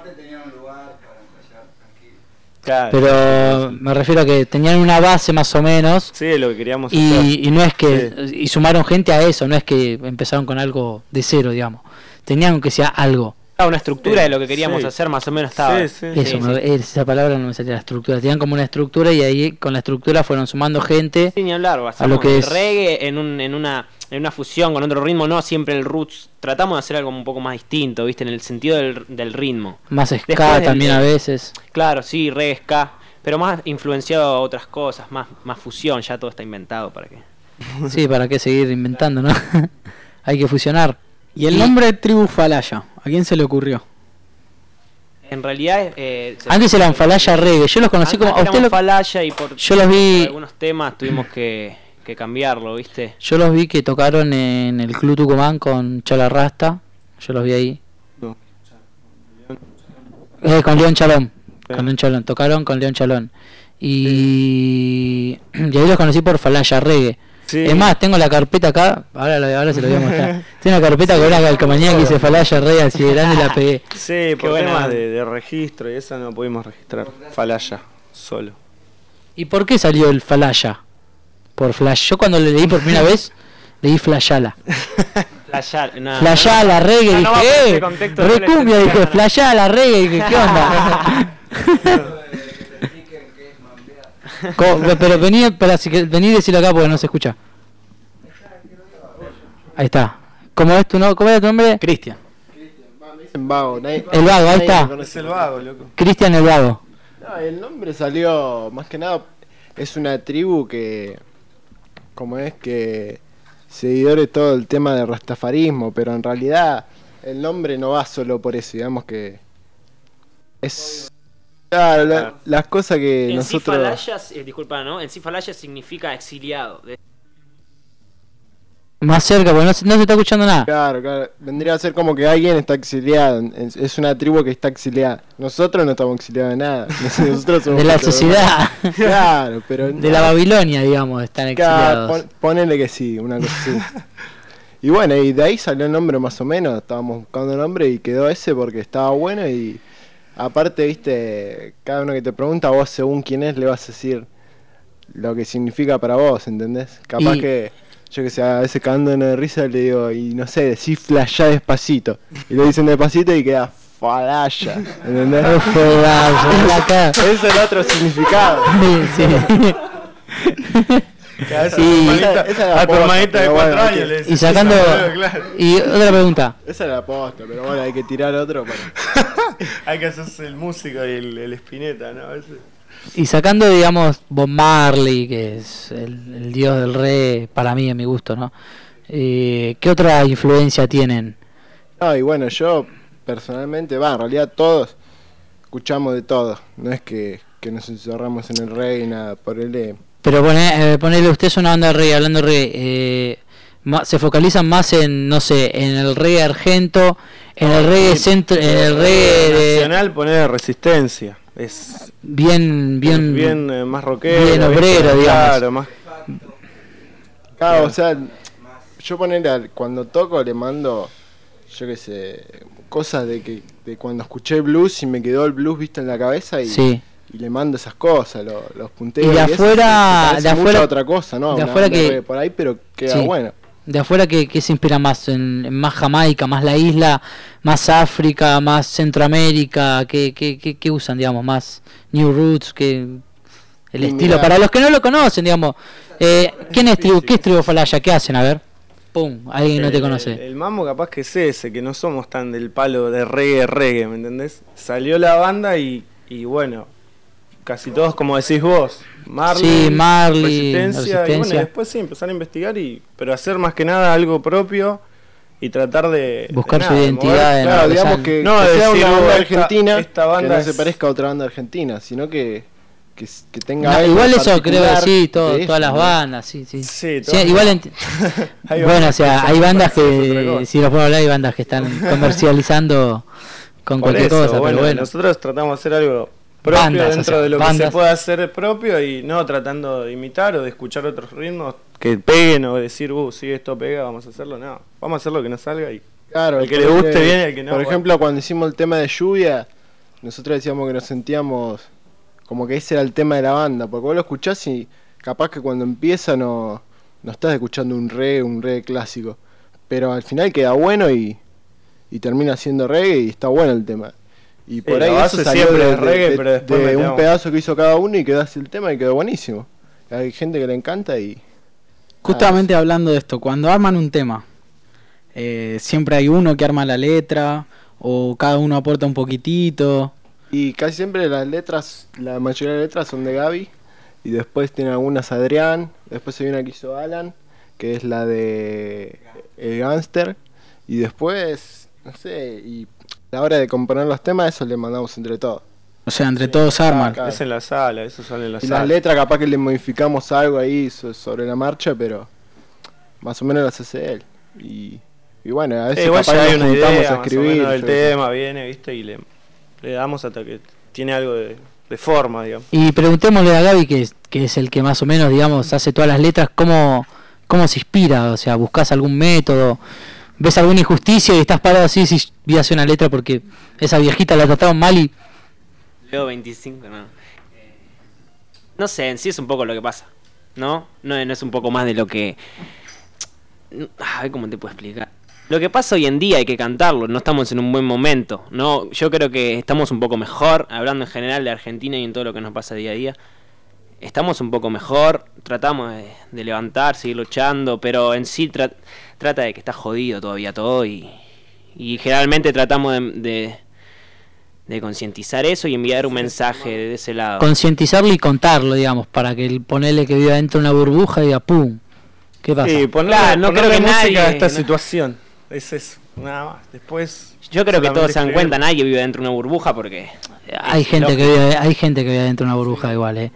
Speaker 17: Claro,
Speaker 10: pero me refiero a que tenían una base más o menos.
Speaker 17: Sí, es lo que queríamos hacer.
Speaker 10: Y no es que y sumaron gente a eso, no es que empezaron con algo de cero, digamos. Tenían que sea algo.
Speaker 18: Una estructura de lo que queríamos hacer más o menos estaba.
Speaker 10: Esa palabra no me salía, la estructura. Tenían como una estructura y ahí con la estructura fueron sumando gente.
Speaker 18: Sin ni hablar,
Speaker 10: a lo que
Speaker 18: es reggae en una fusión con otro ritmo, no siempre el roots. Tratamos de hacer algo un poco más distinto, ¿viste? En el sentido del ritmo.
Speaker 10: Más ska también a veces.
Speaker 18: Claro, sí, reggae, ska, pero más influenciado a otras cosas, más fusión, ya todo está inventado, ¿para qué?
Speaker 10: Sí, ¿para qué seguir inventando, no? Hay que fusionar.
Speaker 11: ¿Y el nombre Tribu Falaya? ¿A quién se le ocurrió?
Speaker 18: En realidad
Speaker 10: antes eran Falaya Reggae, yo los conocí como
Speaker 18: Falaya y por algunos temas tuvimos que cambiarlo, ¿viste?
Speaker 10: Yo los vi que tocaron en el Club Tucumán con Chala Rasta. Yo los vi ahí. Con León Chalón. Con León Chalón. Tocaron con León Chalón. Y ahí los conocí por Falaya Reggae. Sí. Es más, tengo la carpeta acá. Ahora se lo voy a mostrar. Tengo una carpeta con una calcomanía que dice Falaya Reggae así de grande y la pegué.
Speaker 17: Sí, por temas de registro y esa no pudimos registrar. Falaya, solo.
Speaker 10: ¿Y por qué salió el Falaya? Por Flash. Yo cuando le leí por primera vez, leí Flayala. Flayala, reggae, dije, recumbia, dije, Flayala, reggae, dije, ¿qué onda? Pero vení y decirlo acá porque no se escucha. Ahí está. ¿Cómo era tu nombre?
Speaker 11: Cristian.
Speaker 19: El vago,
Speaker 10: el vago, ahí está.
Speaker 17: Es el vago, loco.
Speaker 10: Cristian el vago.
Speaker 19: No, el nombre salió, más que nada, es una tribu que, como es que, seguidores todo el tema del rastafarismo, pero en realidad el nombre no va solo por eso, digamos que es... Claro, las cosas que
Speaker 18: en
Speaker 19: nosotros...
Speaker 18: Sí Falaya, disculpa, ¿no? En sí Falaya significa exiliado.
Speaker 10: Más cerca, porque no se está escuchando nada.
Speaker 19: Claro, vendría a ser como que alguien está exiliado. Es una tribu que está exiliada. Nosotros no estamos exiliados de nada. Nosotros somos
Speaker 10: de la sociedad.
Speaker 19: Claro, pero...
Speaker 10: De la Babilonia, digamos, están exiliados.
Speaker 19: Claro, ponele que sí, una cosa así. Y bueno, y de ahí salió el nombre más o menos. Estábamos buscando nombre y quedó ese porque estaba bueno y... Aparte, viste, cada uno que te pregunta, vos según quién es, le vas a decir lo que significa para vos, ¿entendés? Capaz que, yo que sé, a veces cagando de risa le digo, y no sé, decís Flashá despacito. Y lo dicen despacito y queda Falaya, ¿entendés? Ese es el otro significado.
Speaker 17: A tu hermanita de 4 años le decís.
Speaker 10: Y sacando... Y otra pregunta.
Speaker 19: Esa es la posta, pero bueno, hay que tirar otro para...
Speaker 17: Hay que hacerse el músico y el Spinetta, ¿no?
Speaker 10: Y sacando, digamos, Bob Marley, que es el dios del reggae, para mí, a mi gusto, ¿no? ¿Qué otra influencia tienen?
Speaker 19: No, y bueno, yo personalmente, en realidad todos escuchamos de todo. No es que nos encerramos en el reggae y nada, por el...
Speaker 10: Pero ponele, usted es una banda de reggae, hablando de reggae, se focalizan más en, no sé, en el reggae argento, en el reggae centro, en el reggae
Speaker 17: nacional, poner Resistencia, es bien más rockero,
Speaker 10: bien obrero, digamos.
Speaker 17: Claro, más.
Speaker 19: Claro, o sea, yo cuando toco le mando, yo qué sé, cosas de cuando escuché blues y me quedó el blues visto en la cabeza y
Speaker 10: sí.
Speaker 19: Y le mando esas cosas, los punteos.
Speaker 10: Y de afuera,
Speaker 19: otra cosa, ¿no?
Speaker 10: De afuera que
Speaker 19: por ahí, pero queda bueno.
Speaker 10: De afuera que se inspira más en más Jamaica, más la isla, más África, más Centroamérica, que usan, digamos, más New Roots, que el estilo. Para los que no lo conocen, digamos, ¿quién es Tribu? ¿Qué es Tribu Falaya? ¿Qué hacen? A ver. Pum, alguien no te conoce.
Speaker 17: El mambo capaz que es ese, que no somos tan del palo de reggae, ¿me entendés? Salió la banda y bueno, casi todos como decís vos, Marley, Resistencia. Y bueno, después sí, empezar a investigar, pero hacer más que nada algo propio y tratar de
Speaker 10: buscar su identidad.
Speaker 19: Claro, digamos que sea una banda argentina, esta banda que no se parezca a otra banda argentina, sino que tenga algo
Speaker 10: igual eso creo que sí, todas las bandas, sí, igual bueno, o sea, hay bandas que si los puedo hablar, hay bandas que están comercializando con cualquier cosa,
Speaker 17: bueno,
Speaker 10: pero bueno,
Speaker 17: nosotros tratamos de hacer algo propio dentro de lo que se puede hacer propio y no tratando de imitar o de escuchar otros ritmos que peguen o decir, si esto pega, vamos a hacerlo, no, vamos a hacer lo que nos salga y
Speaker 19: claro,
Speaker 17: el que le guste bien y el que no.
Speaker 19: Por ejemplo, cuando hicimos el tema de Lluvia, nosotros decíamos que nos sentíamos como que ese era el tema de la banda, porque vos lo escuchás y capaz que cuando empieza no estás escuchando un reggae clásico, pero al final queda bueno y termina siendo reggae y está bueno el tema. Y por ahí eso salió de reggae, pero después de un pedazo que hizo cada uno y quedó así el tema y quedó buenísimo. Hay gente que le encanta y...
Speaker 11: Justamente hablando de esto, cuando arman un tema, siempre hay uno que arma la letra o cada uno aporta un poquitito.
Speaker 19: Y casi siempre las letras, la mayoría de las letras son de Gaby. Y después tiene algunas Adrián. Después hay una que hizo Alan, que es la de El Gangster. Y después, no sé, y a la hora de componer los temas, eso le mandamos entre todos.
Speaker 11: O sea, entre todos arman.
Speaker 17: Claro. Es en la sala, eso sale en la
Speaker 19: y
Speaker 17: sala.
Speaker 19: Las letras capaz que le modificamos algo ahí sobre la marcha, pero más o menos las hace él. Y bueno, a veces capaz
Speaker 17: hay
Speaker 19: nos
Speaker 17: una
Speaker 19: juntamos
Speaker 17: idea,
Speaker 19: a escribir.
Speaker 17: Más o menos del tema viene, ¿viste? Y le damos hasta que tiene algo de forma, digamos.
Speaker 10: Y preguntémosle a Gaby, que es el que más o menos, digamos, hace todas las letras, ¿cómo se inspira? O sea, ¿buscás algún método? ¿Ves alguna injusticia y estás parado así si voy a hacer una letra porque esa viejita la trataron mal y...
Speaker 18: Leo 25, no. No sé, en sí es un poco lo que pasa, ¿no? No es un poco más de lo que... A ver cómo te puedo explicar. Lo que pasa hoy en día hay que cantarlo, no estamos en un buen momento, ¿no? Yo creo que estamos un poco mejor, hablando en general de Argentina y en todo lo que nos pasa día a día. Estamos un poco mejor, tratamos de levantar, seguir luchando, pero en sí trata de que está jodido todavía todo y generalmente tratamos de concientizar eso y enviar un mensaje de ese lado.
Speaker 10: Concientizarlo y contarlo, digamos, para que ponerle que viva dentro de una burbuja y diga ¡pum! ¿Qué pasa?
Speaker 17: Sí, no creo que nadie a esta situación. Es eso, nada más. Después
Speaker 18: yo creo que todos se dan cuenta, nadie vive dentro de una burbuja porque
Speaker 10: hay gente que vive dentro de una burbuja igual,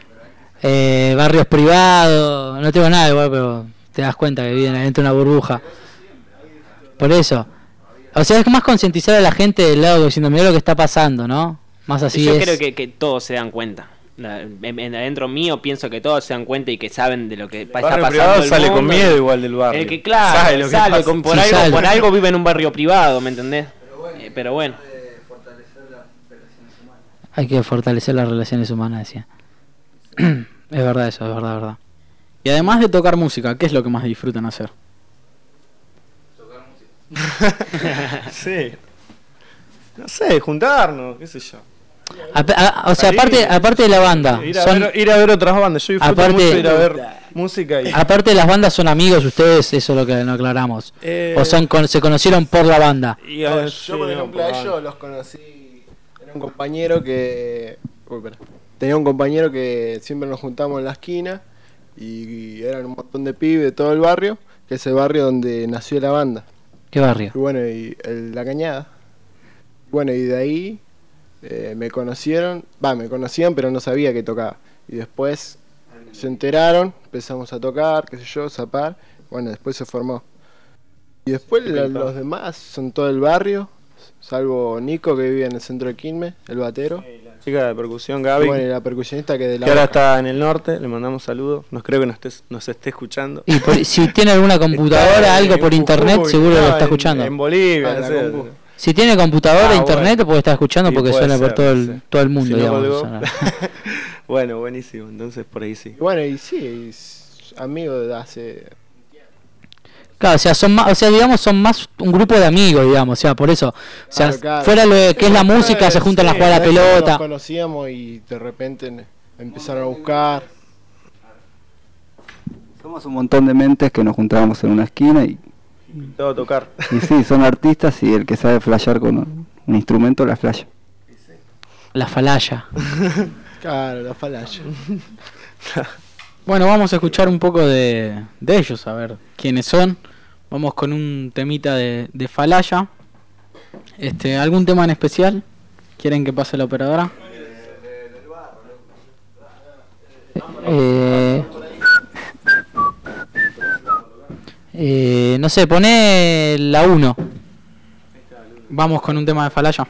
Speaker 10: barrios privados, no tengo nada igual, pero te das cuenta que viven dentro de una burbuja. Por eso. O sea, es más concientizar a la gente del lado diciendo, mira lo que está pasando, ¿no? Más así
Speaker 18: yo
Speaker 10: es.
Speaker 18: Creo que todos se dan cuenta. Adentro mío pienso que todos se dan cuenta y que saben de lo que está pasando.
Speaker 17: Privado sale con miedo igual del barrio.
Speaker 18: El que claro, sale por algo vive en un barrio privado, ¿me entendés? Pero bueno.
Speaker 10: Hay que fortalecer las relaciones humanas, decía. Es verdad eso, es verdad.
Speaker 11: Y además de tocar música, ¿qué es lo que más disfrutan hacer?
Speaker 17: Sí. No sé, juntarnos, qué sé yo.
Speaker 10: O sea, aparte de la banda,
Speaker 17: ir a ver otras bandas. Yo disfruto mucho ir a ver música.
Speaker 10: Aparte de las bandas, ¿son amigos ustedes? Eso es lo que no aclaramos. ¿O se conocieron por la banda?
Speaker 19: Yo, por ejemplo, a ellos los conocí. Era un compañero que... Tenía un compañero que siempre nos juntábamos en la esquina y eran un montón de pibes de todo el barrio, que es el barrio donde nació la banda.
Speaker 10: ¿Qué barrio?
Speaker 19: Y bueno, La Cañada. Bueno, y de ahí me conocían, pero no sabía que tocaba. Y después se enteraron, empezamos a tocar, qué sé yo, zapar. Bueno, después se formó. Y después los demás son todo el barrio, salvo Nico, que vive en el centro de Quilmes, el batero.
Speaker 17: La chica de percusión, Gaby.
Speaker 19: Bueno, y la percusionista que
Speaker 17: ahora está en el norte, le mandamos saludos. No creo que nos esté escuchando.
Speaker 10: Y si tiene alguna computadora, algo por internet, seguro lo está escuchando.
Speaker 17: En Bolivia,
Speaker 10: si tiene computadora, internet, puede estar escuchando porque suena por todo el mundo, digamos.
Speaker 17: Bueno, buenísimo, entonces por ahí sí.
Speaker 19: Bueno, y sí, amigos de hace...
Speaker 10: Claro, o sea, digamos, son más un grupo de amigos, digamos, o sea, por eso. O sea, claro. Fuera lo que es la música, se juntan a jugar a la pelota.
Speaker 19: Nos conocíamos y de repente empezaron a buscar.
Speaker 20: Somos un montón de mentes que nos juntábamos en una esquina y
Speaker 17: todo tocar.
Speaker 20: Y sí, son artistas y el que sabe flashear con un instrumento la flasha.
Speaker 10: La falaya.
Speaker 19: Claro, la falaya.
Speaker 11: Bueno, vamos a escuchar un poco de ellos, a ver quiénes son. Vamos con un temita de falaya. ¿Algún tema en especial? ¿Quieren que pase la operadora?
Speaker 10: No sé, poné la 1.
Speaker 11: Vamos con un tema de falaya.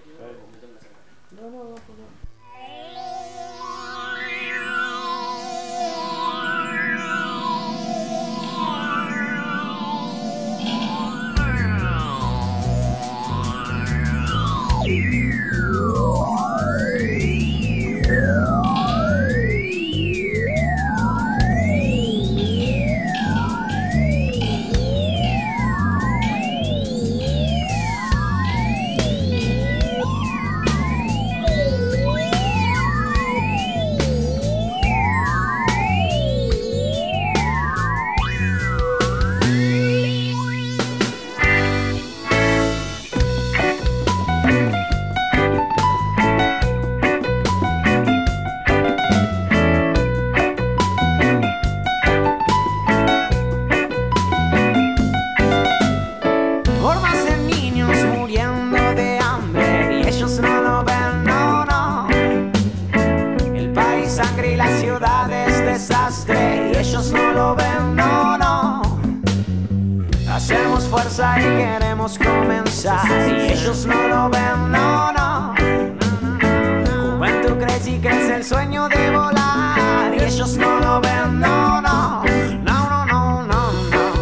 Speaker 15: Y queremos comenzar y ellos no lo ven, no, no. Juventud crece y crece el sueño de volar y ellos no lo ven, no, no. No, no, no, no, no.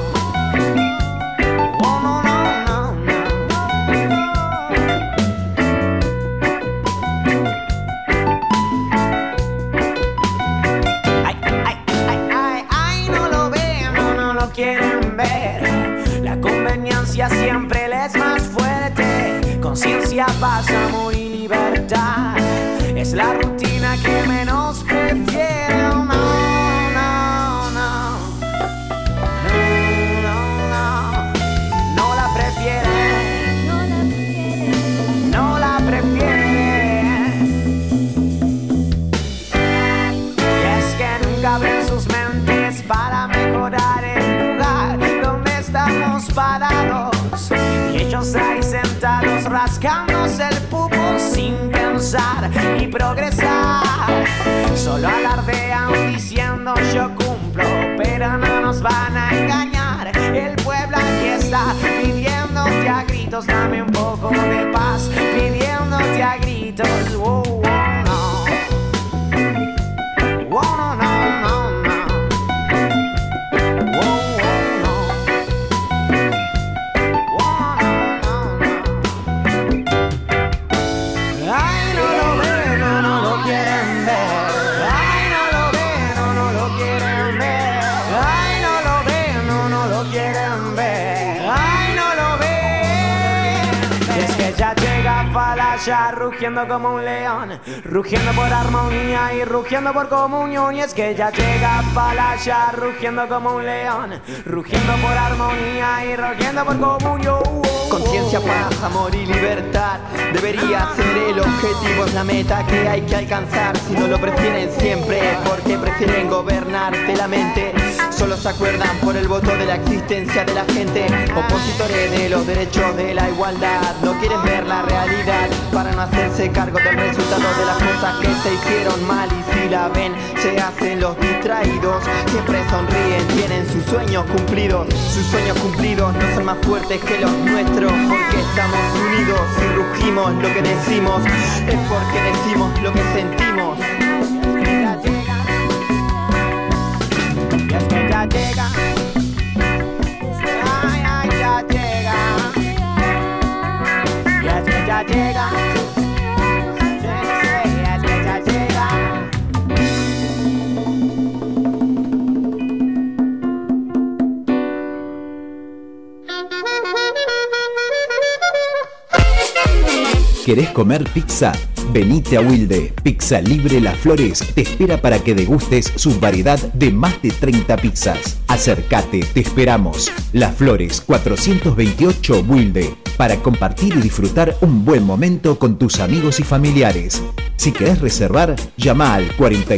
Speaker 15: Oh, no, no, no, no. Ay, ay, ay, ay, ay, no lo ven, no, no lo quieren ver. La conveniencia siempre les es más fuerte. Conciencia, paz, amor y libertad es la rutina que menos prefiero. No, no, no. No, no, no. No la prefieren. No la prefieren. Y es que nunca abren sus mentes para mejorar el lugar donde estamos parados. Y ellos ahí sentados rascándose el pupo sin pensar ni progresar. Solo alardean diciendo yo cumplo, pero no nos van a engañar. El pueblo aquí está pidiéndote a gritos, dame un poco de paz, pidiéndote a gritos. Oh, oh, no. Oh, no, no, no, no. Ya rugiendo como un león, rugiendo por armonía y rugiendo por comunión. Y es que ya llega Falaya, rugiendo como un león, rugiendo por armonía y rugiendo por comunión.
Speaker 21: Conciencia, paz, amor y libertad debería ser el objetivo, es la meta que hay que alcanzar. Si no lo prefieren siempre es porque prefieren gobernarte la mente. Solo se acuerdan por el voto de la existencia de la gente. Opositores de los derechos de la igualdad no quieren ver la realidad para no hacerse cargo del resultado de las cosas que se hicieron mal. Y si la ven, se hacen los distraídos. Siempre sonríen, tienen sus sueños cumplidos. Sus sueños cumplidos no son más fuertes que los nuestros, porque estamos unidos. Si rugimos lo que decimos, es porque decimos lo que sentimos.
Speaker 15: Y es que ya llega. Ay, ay, ya llega. Y es que ya llega.
Speaker 1: ¿Querés comer pizza? Venite a Wilde. Pizza Libre Las Flores te espera para que degustes su variedad de más de 30 pizzas. Acércate, te esperamos. Las Flores 428 Wilde, para compartir y disfrutar un buen momento con tus amigos y familiares. Si querés reservar, llama al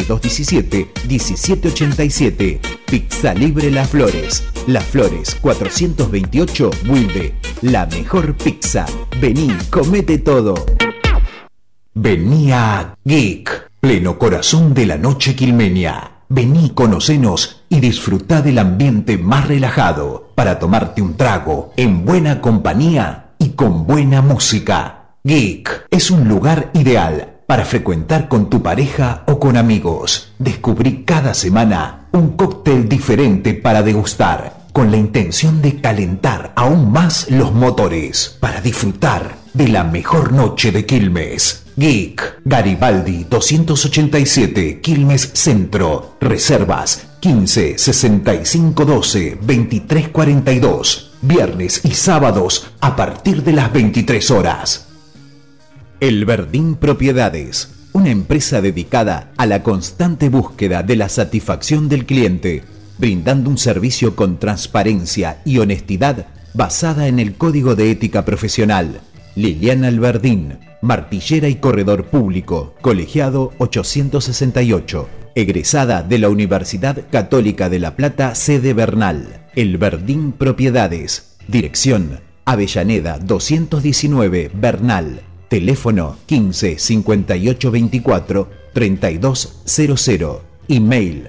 Speaker 1: 4217-1787. Pizza Libre Las Flores. Las Flores 428 Wilde. La mejor pizza. Vení, comete todo. Vení a Geek, pleno corazón de la noche quilmeña. Vení, conocenos y disfrutá del ambiente más relajado para tomarte un trago en buena compañía y con buena música. Geek es un lugar ideal para frecuentar con tu pareja o con amigos. Descubrí cada semana un cóctel diferente para degustar, con la intención de calentar aún más los motores para disfrutar de la mejor noche de Quilmes. Geek, Garibaldi 287, Quilmes Centro. Reservas 15 65 12 23 42. Viernes y sábados a partir de las 23 horas. El Verdín Propiedades, una empresa dedicada a la constante búsqueda de la satisfacción del cliente, brindando un servicio con transparencia y honestidad basada en el Código de Ética Profesional. Liliana Alberdín, martillera y corredor público, colegiado 868, egresada de la Universidad Católica de La Plata, sede Bernal. El Verdín Propiedades, dirección Avellaneda 219, Bernal. Teléfono 15 58 24 3200. Email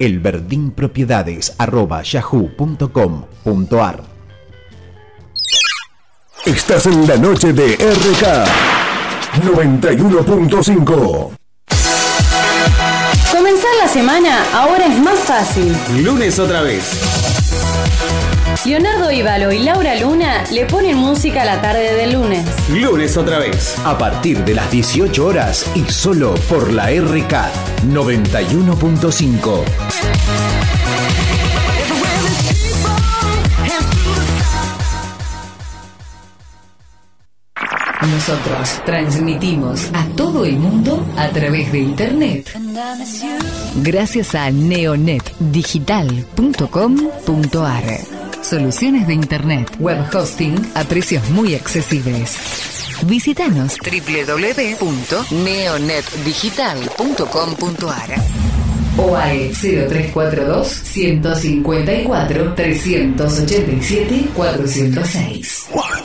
Speaker 1: elverdinpropiedades@yahoo.com.ar.
Speaker 9: Estás en la noche de RK 91.5.
Speaker 2: Comenzar la semana ahora es más fácil.
Speaker 22: Lunes otra vez.
Speaker 2: Leonardo Ívalo y Laura Luna le ponen música a la tarde del lunes.
Speaker 22: Lunes otra vez.
Speaker 1: A partir de las 18 horas y solo por la RK 91.5.
Speaker 23: Nosotros transmitimos a todo el mundo a través de Internet. Gracias a neonetdigital.com.ar. Soluciones de Internet, web hosting a precios muy accesibles. Visítanos www.neonetdigital.com.ar o al 0342 154 387 406.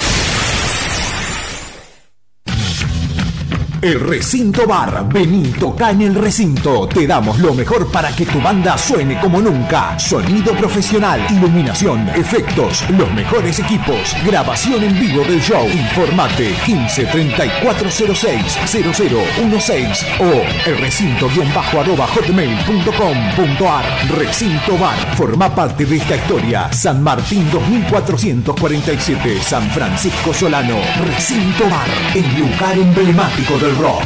Speaker 1: El Recinto Bar. Vení, toca en el recinto. Te damos lo mejor para que tu banda suene como nunca. Sonido profesional, iluminación, efectos, los mejores equipos, grabación en vivo del show. Informate 15 3406 0016 o elrecinto_hotmail.com.ar. Recinto Bar. Forma parte de esta historia. San Martín 2447, San Francisco Solano. Recinto Bar, el lugar emblemático del rock.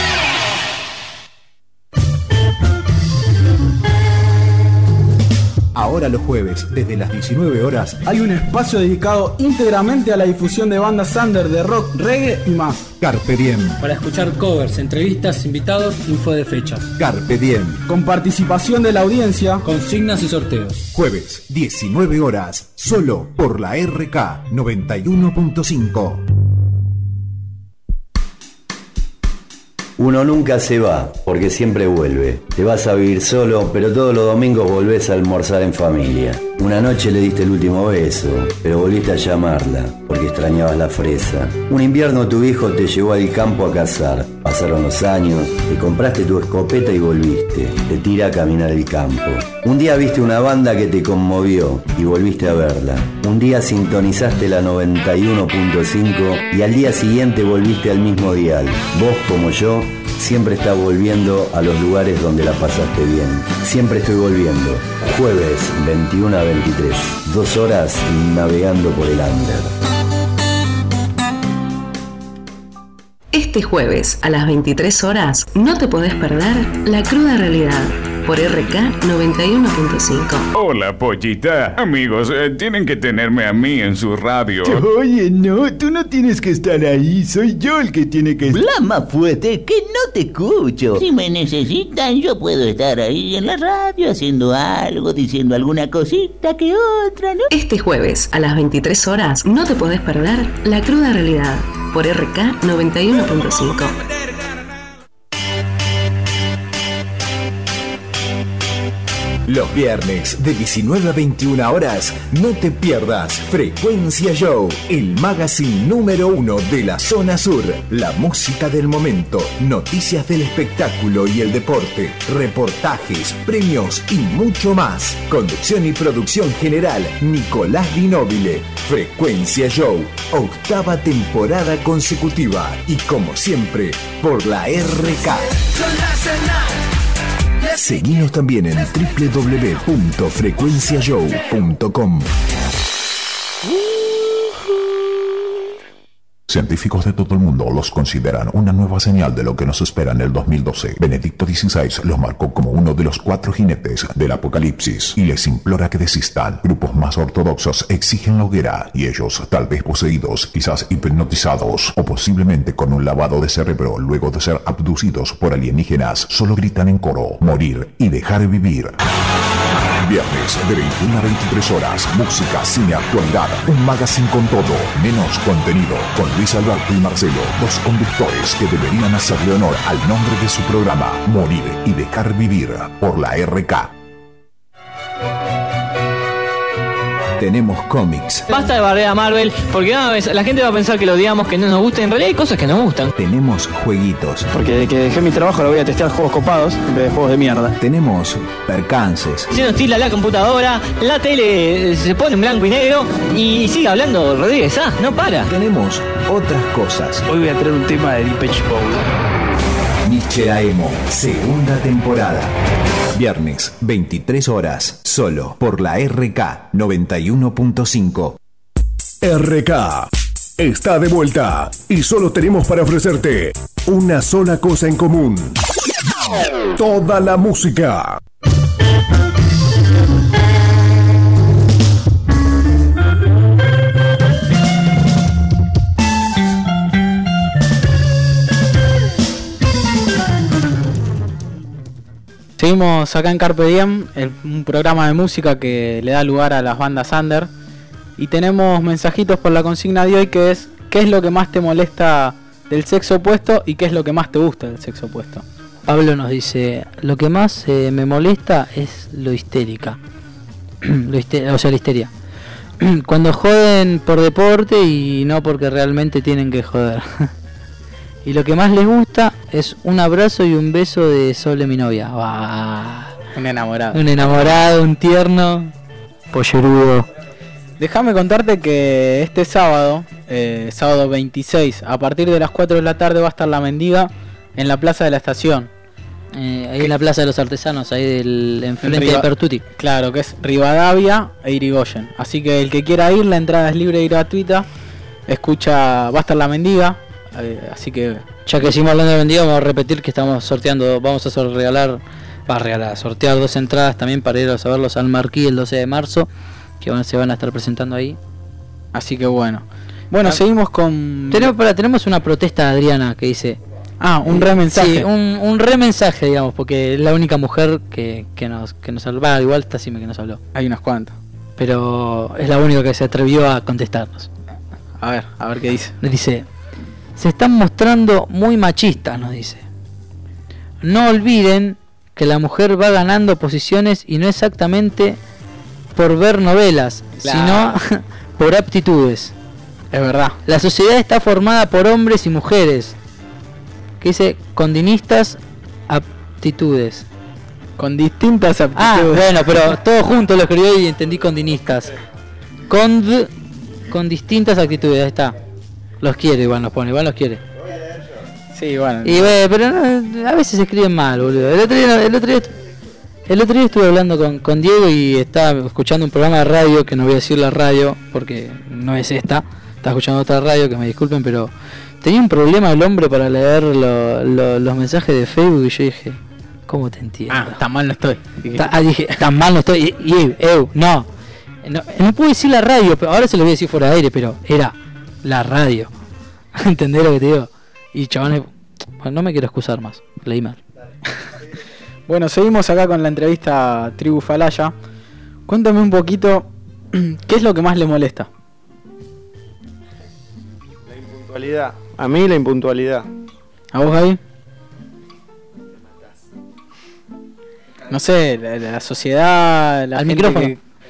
Speaker 1: Ahora los jueves, desde las 19 horas,
Speaker 11: hay un espacio dedicado íntegramente a la difusión de bandas under de rock, reggae y más.
Speaker 1: Carpe Diem.
Speaker 24: Para escuchar covers, entrevistas, invitados, info de fechas.
Speaker 1: Carpe Diem.
Speaker 11: Con participación de la audiencia,
Speaker 24: consignas y sorteos.
Speaker 1: Jueves, 19 horas, solo por la RK 91.5.
Speaker 25: Uno nunca se va, porque siempre vuelve. Te vas a vivir solo, pero todos los domingos volvés a almorzar en familia. Una noche le diste el último beso, pero volviste a llamarla, porque extrañabas la fresa. Un invierno tu hijo te llevó al campo a cazar. Pasaron los años, te compraste tu escopeta y volviste. Te tira a caminar el campo. Un día viste una banda que te conmovió y volviste a verla. Un día sintonizaste la 91.5 y al día siguiente volviste al mismo dial. Vos, como yo, siempre estás volviendo a los lugares donde la pasaste bien. Siempre estoy volviendo. Jueves 21 a 23. 2 horas navegando por el under.
Speaker 2: Este jueves a las 23 horas no te podés perder La Cruda Realidad.
Speaker 23: por RK 91.5.
Speaker 4: Hola, pollita. Amigos, tienen que tenerme a mí en su radio.
Speaker 5: Oye, no, tú no tienes que estar ahí. Soy yo el que tiene que estar.
Speaker 6: Habla más fuerte, que no te escucho. Si me necesitan, yo puedo estar ahí en la radio haciendo algo, diciendo alguna cosita que otra, ¿no?
Speaker 23: Este jueves a las 23 horas no te podés perder La Cruda Realidad por RK 91.5.
Speaker 1: Los viernes de 19 a 21 horas, no te pierdas Frecuencia Show, el magazine número 1 de la zona sur. La música del momento, noticias del espectáculo y el deporte, reportajes, premios y mucho más. Conducción y producción general, Nicolás Di Nobile. Frecuencia Show, 8ª temporada consecutiva. Y como siempre, por la RK. Seguinos también en www.frecuenciashow.com.
Speaker 7: Científicos de todo el mundo los consideran una nueva señal de lo que nos espera en el 2012. Benedicto XVI los marcó como uno de los 4 jinetes del apocalipsis y les implora que desistan. Grupos más ortodoxos exigen la hoguera y ellos, tal vez poseídos, quizás hipnotizados o posiblemente con un lavado de cerebro luego de ser abducidos por alienígenas, solo gritan en coro: morir y dejar vivir. Viernes de 21 a 23 horas, música, cine, actualidad, un magazine con todo, menos contenido, con Luis Alberto y Marcelo, 2 conductores que deberían hacerle honor al nombre de su programa, Morir y Dejar Vivir, por la RK.
Speaker 1: Tenemos cómics.
Speaker 13: Basta de bardear a Marvel, porque la gente va a pensar que lo odiamos, que no nos gusta. En realidad hay cosas que nos gustan.
Speaker 1: Tenemos jueguitos.
Speaker 8: Porque desde que dejé mi trabajo lo voy a testear juegos copados en vez de juegos de mierda.
Speaker 1: Tenemos percances.
Speaker 13: Se nos tira la computadora, la tele se pone en blanco y negro y sigue hablando Rodríguez. No para.
Speaker 1: Tenemos otras cosas.
Speaker 8: Hoy voy a traer un tema de Depeche Mode.
Speaker 1: Nichera Emo, 2ª temporada. Viernes, 23 horas, solo por la RK 91.5.
Speaker 9: RK está de vuelta y solo tenemos para ofrecerte una sola cosa en común: toda la música.
Speaker 11: Seguimos acá en Carpe Diem, un programa de música que le da lugar a las bandas under. Y tenemos mensajitos por la consigna de hoy, que es: ¿qué es lo que más te molesta del sexo opuesto y qué es lo que más te gusta del sexo opuesto?
Speaker 10: Pablo nos dice: lo que más me molesta es lo histérica. La histeria. Cuando joden por deporte y no porque realmente tienen que joder. Y lo que más les gusta es un abrazo y un beso de Sole, mi novia.
Speaker 11: Un enamorado.
Speaker 10: Un enamorado, un tierno, pollerudo.
Speaker 11: Déjame contarte que este sábado, sábado 26, a partir de las 4 de la tarde va a estar La Mendiga en la Plaza de la Estación.
Speaker 10: Ahí en la Plaza de los Artesanos, ahí enfrente de Pertuti.
Speaker 11: Claro, que es Rivadavia e Irigoyen. Así que el que quiera ir, la entrada es libre y gratuita. Va a estar La Mendiga. Así que,
Speaker 10: ya que seguimos hablando de Mendiga, vamos a repetir que estamos sorteando, vamos a sortear 2 entradas también para ir a verlos al Marquí el 12 de marzo, que se van a estar presentando ahí.
Speaker 11: Así que bueno, seguimos con...
Speaker 10: Tenemos una protesta de Adriana que dice...
Speaker 11: un remensaje.
Speaker 10: Sí, un remensaje, digamos, porque es la única mujer que nos habló. Igual está Sime que nos habló.
Speaker 11: Hay unas cuantas.
Speaker 10: Pero es la única que se atrevió a contestarnos.
Speaker 11: A ver qué dice.
Speaker 10: Nos dice: se están mostrando muy machistas, nos dice. No olviden que la mujer va ganando posiciones y no exactamente por ver novelas, sino por aptitudes.
Speaker 11: Es verdad.
Speaker 10: La sociedad está formada por hombres y mujeres. Que dice con distintas aptitudes.
Speaker 11: Con distintas aptitudes.
Speaker 10: Bueno, pero todo junto lo escribió y entendí con dinistas. Con distintas actitudes, ahí está. Los quiere, igual nos pone, igual los quiere.
Speaker 11: Sí, bueno.
Speaker 10: Pero no, a veces se escriben mal, boludo. El otro día estuve hablando con Diego y estaba escuchando un programa de radio, que no voy a decir la radio porque no es esta. Estaba escuchando otra radio, que me disculpen, pero tenía un problema el hombre para leer los mensajes de Facebook y yo dije, ¿Cómo te entiendo?
Speaker 11: Tan mal no estoy.
Speaker 10: Dije, tan mal no estoy. No. No puedo decir la radio, pero ahora se lo voy a decir fuera de aire, pero era la radio. ¿Entendés lo que te digo? Y chavales, bueno, no me quiero excusar más. Leí mal.
Speaker 11: Bueno, seguimos acá con la entrevista Tribu Falaya. Cuéntame un poquito, ¿qué es lo que más le molesta?
Speaker 17: La impuntualidad. A mí la impuntualidad.
Speaker 11: ¿A vos, Gaby? No sé, la sociedad, la
Speaker 10: al
Speaker 11: gente
Speaker 10: micrófono.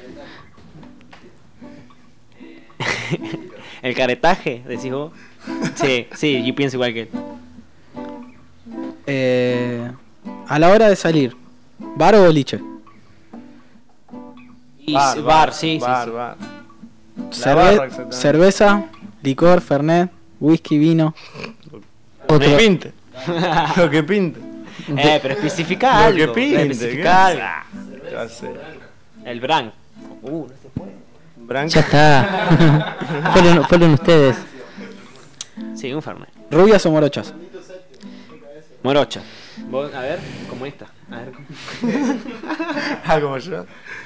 Speaker 3: El caretaje, decís vos. Sí, yo pienso igual que él.
Speaker 11: A la hora de salir, ¿bar o boliche?
Speaker 3: Bar, sí.
Speaker 11: Cerveza, licor, fernet, whisky, vino.
Speaker 17: Lo que pinte. Lo que pinte.
Speaker 3: Pero especifica algo.
Speaker 17: Lo que pinte.
Speaker 3: Especifica algo.
Speaker 17: Ya sé.
Speaker 3: El Branc. No se puede.
Speaker 17: Branc.
Speaker 10: Ya está. fueron ustedes.
Speaker 3: Sí, un fernet.
Speaker 11: ¿Rubias o morochas?
Speaker 3: Morocha. Vos, a ver, como esta. A ver,
Speaker 17: como yo.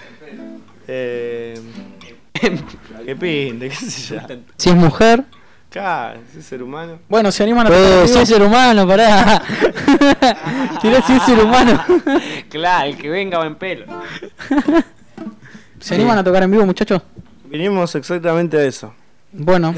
Speaker 17: Que pinte, qué sé yo.
Speaker 10: Si es mujer.
Speaker 17: Claro, si es ser humano.
Speaker 11: Bueno, se animan a tocar en vivo.
Speaker 10: Si es ser humano, pará. Tirá si es ser humano.
Speaker 3: Claro, el que venga va en pelo.
Speaker 11: ¿Se animan a tocar en vivo, muchachos?
Speaker 17: Vinimos exactamente a eso.
Speaker 11: Bueno,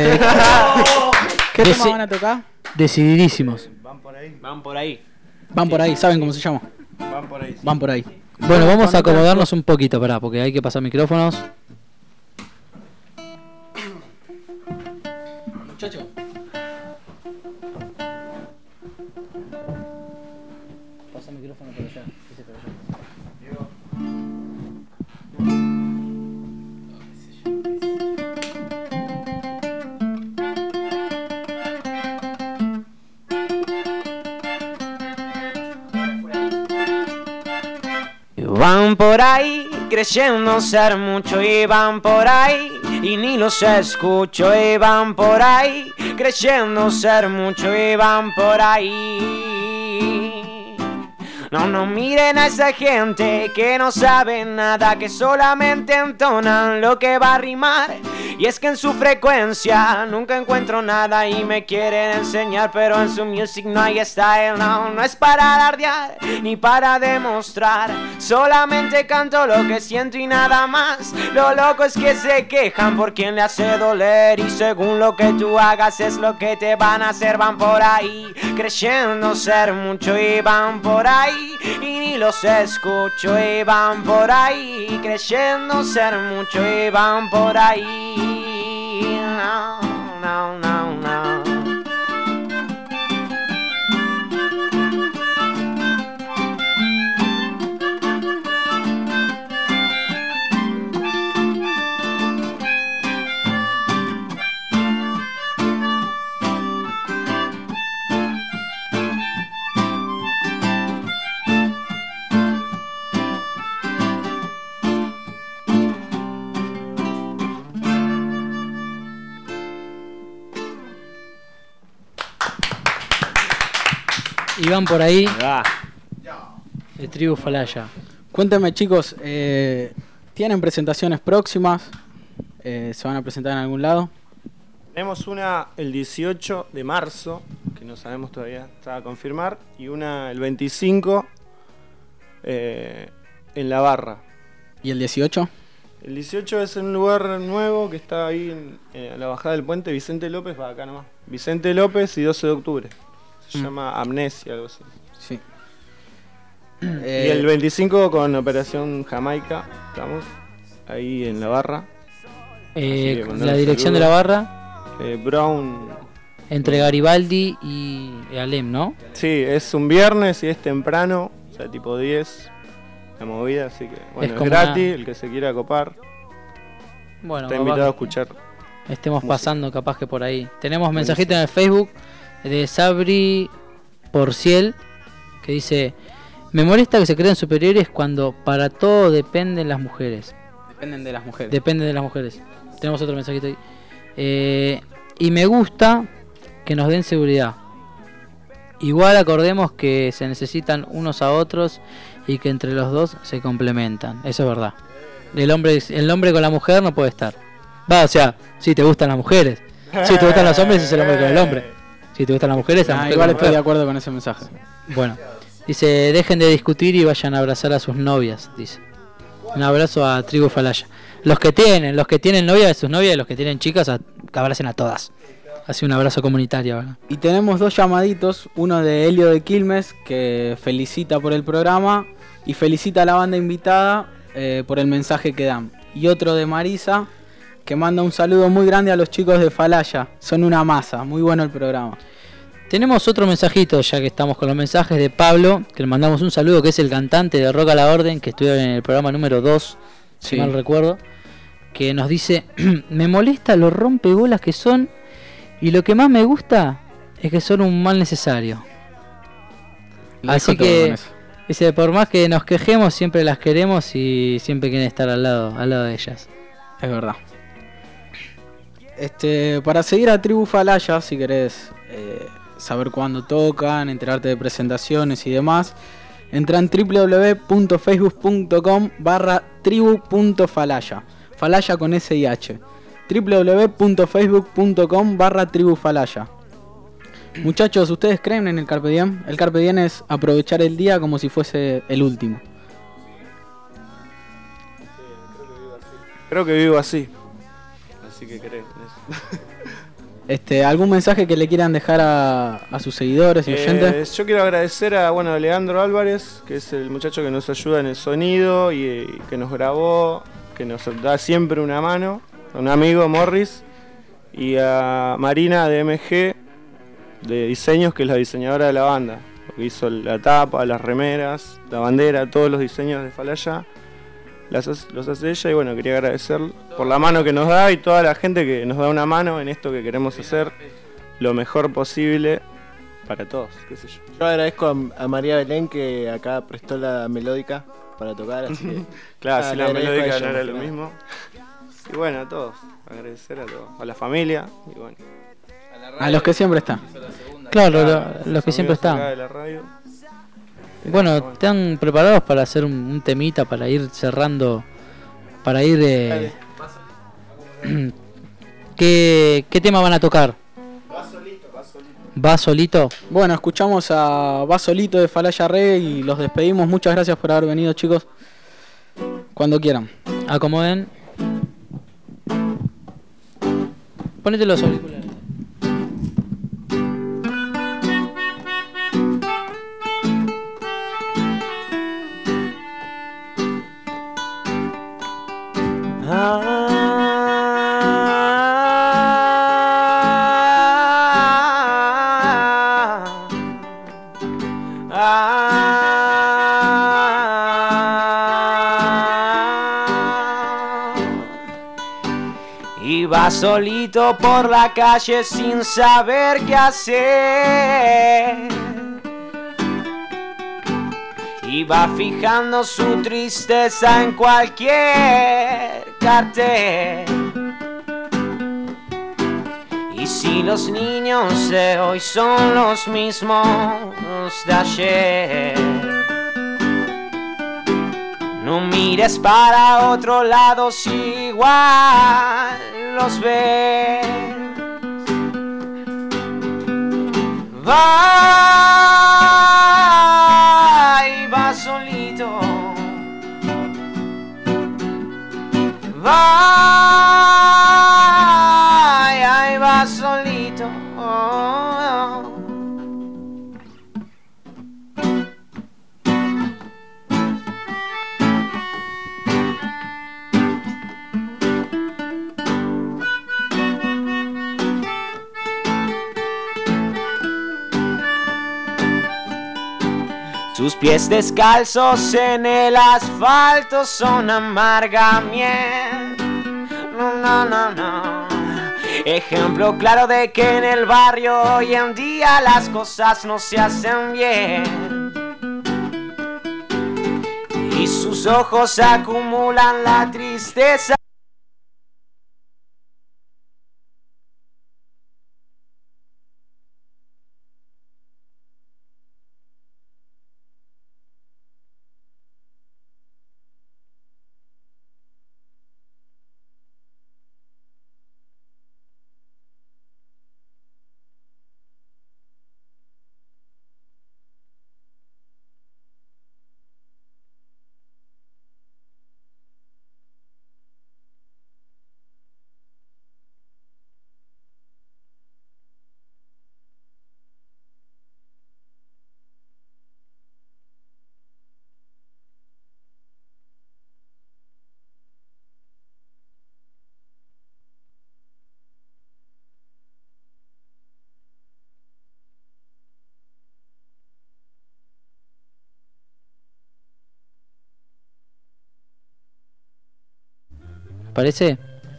Speaker 11: ¿qué tema van a tocar?
Speaker 10: Decididísimos.
Speaker 3: Van por ahí.
Speaker 11: ¿Saben cómo se llama?
Speaker 17: Van por ahí.
Speaker 10: Bueno, vamos a acomodarnos un poquito, pará, porque hay que pasar micrófonos.
Speaker 11: Muchachos. Pasa el micrófono por allá. Ese por allá.
Speaker 3: Van por ahí creyendo ser mucho y van por ahí y ni los escucho y van por ahí creyendo ser mucho y van por ahí. No miren a esa gente que no sabe nada, que solamente entonan lo que va a rimar. Y es que en su frecuencia nunca encuentro nada y me quieren enseñar, pero en su music no hay style. No es para alardear ni para demostrar, solamente canto lo que siento y nada más. Lo loco es que se quejan por quien le hace doler, y según lo que tú hagas es lo que te van a hacer. Van por ahí creyendo ser mucho y van por ahí y ni los escucho y van por ahí creyendo ser mucho y van por ahí. No.
Speaker 10: Y van por ahí. De Tribu Falaya.
Speaker 11: Cuéntame, chicos, ¿tienen presentaciones próximas? ¿Se van a presentar en algún lado?
Speaker 17: Tenemos una el 18 de marzo, que no sabemos todavía, está a confirmar, y una el 25 en La Barra.
Speaker 11: ¿Y el 18?
Speaker 17: El 18 es en un lugar nuevo que está ahí a la bajada del puente. Vicente López, va acá nomás. Vicente López y 12 de octubre. Se llama Amnesia, algo así.
Speaker 11: Sí.
Speaker 17: Y el 25 con Operación Jamaica, estamos ahí en La Barra.
Speaker 10: La dirección de La Barra.
Speaker 17: Brown.
Speaker 10: Entre Garibaldi y Alem, ¿no?
Speaker 17: Sí, es un viernes y es temprano, o sea, tipo 10, la movida, así que bueno, es gratis, el que se quiera copar.
Speaker 10: Bueno,
Speaker 17: está invitado a escuchar.
Speaker 10: Estemos pasando capaz que por ahí. Tenemos mensajito en el Facebook de Sabri Porciel que dice: me molesta que se creen superiores cuando para todo dependen las mujeres.
Speaker 11: Dependen de las mujeres.
Speaker 10: Dependen de las mujeres. Tenemos otro mensajito ahí. Y me gusta que nos den seguridad. Igual acordemos que se necesitan unos a otros y que entre los dos se complementan. Eso es verdad. El hombre con la mujer no puede estar. O sea, si te gustan las mujeres. Si te gustan los hombres, es el hombre con el hombre. Si te gustan las mujeres,
Speaker 11: igual estoy de acuerdo con ese mensaje.
Speaker 10: Bueno, dice, dejen de discutir y vayan a abrazar a sus novias, dice. Un abrazo a Tribu Falaya. Los que tienen novia de sus novias y los que tienen chicas, que abracen a todas. Así un abrazo comunitario, ¿verdad?
Speaker 11: Y tenemos 2 llamaditos, uno de Helio de Quilmes, que felicita por el programa y felicita a la banda invitada por el mensaje que dan. Y otro de Marisa, que manda un saludo muy grande a los chicos de Falaya. Son una masa, muy bueno el programa.
Speaker 10: Tenemos otro mensajito, ya que estamos con los mensajes de Pablo, que le mandamos un saludo, que es el cantante de Rock a la Orden, que estuvo en el programa número 2, si mal recuerdo, que nos dice, me molesta lo rompebolas que son, y lo que más me gusta es que son un mal necesario. Así que, dice, por más que nos quejemos, siempre las queremos y siempre quieren estar al lado de ellas.
Speaker 11: Es verdad. Para seguir a Tribu Falaya, si querés saber cuándo tocan, enterarte de presentaciones y demás, entra en www.facebook.com/tribu.falaya. Falaya con S y H. www.facebook.com/tribufalaya. Muchachos, ¿ustedes creen en el Carpe Diem? El Carpe Diem es aprovechar el día como si fuese el último.
Speaker 17: Creo que vivo así. Así que creo en eso.
Speaker 11: ¿Algún mensaje que le quieran dejar a sus seguidores y oyentes?
Speaker 17: Yo quiero agradecer a Leandro Álvarez, que es el muchacho que nos ayuda en el sonido y que nos grabó, que nos da siempre una mano, a un amigo Morris, y a Marina de MG de Diseños, que es la diseñadora de la banda, que hizo la tapa, las remeras, la bandera, todos los diseños de Falaya. Los hace ella y bueno, quería agradecer por la mano que nos da y toda la gente que nos da una mano en esto que queremos hacer lo mejor posible para todos, qué sé yo.
Speaker 19: Yo agradezco a María Belén que acá prestó la melódica para tocar, así que...
Speaker 17: Claro, si la melódica no era lo mismo. Y bueno, a todos, agradecer a todos, a la familia y bueno.
Speaker 11: A los que siempre están.
Speaker 10: Claro, los que siempre están. Bueno, ¿están preparados para hacer un temita, para ir cerrando, para ir... ¿Qué tema van a tocar? ¿Va solito?
Speaker 11: Bueno, escuchamos a Va Solito de Falaya Reggae y los despedimos. Muchas gracias por haber venido, chicos. Cuando quieran.
Speaker 10: Acomoden. Ponete los auriculares.
Speaker 3: Y va solito por la calle sin saber qué hacer. Y va fijando su tristeza en cualquier cartel. Y si los niños de hoy son los mismos de ayer, no mires para otro lado si igual los ves. Va solito. Va solito. Sus pies descalzos en el asfalto son amarga miel. No. Ejemplo claro de que en el barrio hoy en día las cosas no se hacen bien. Y sus ojos acumulan la tristeza.
Speaker 10: parece?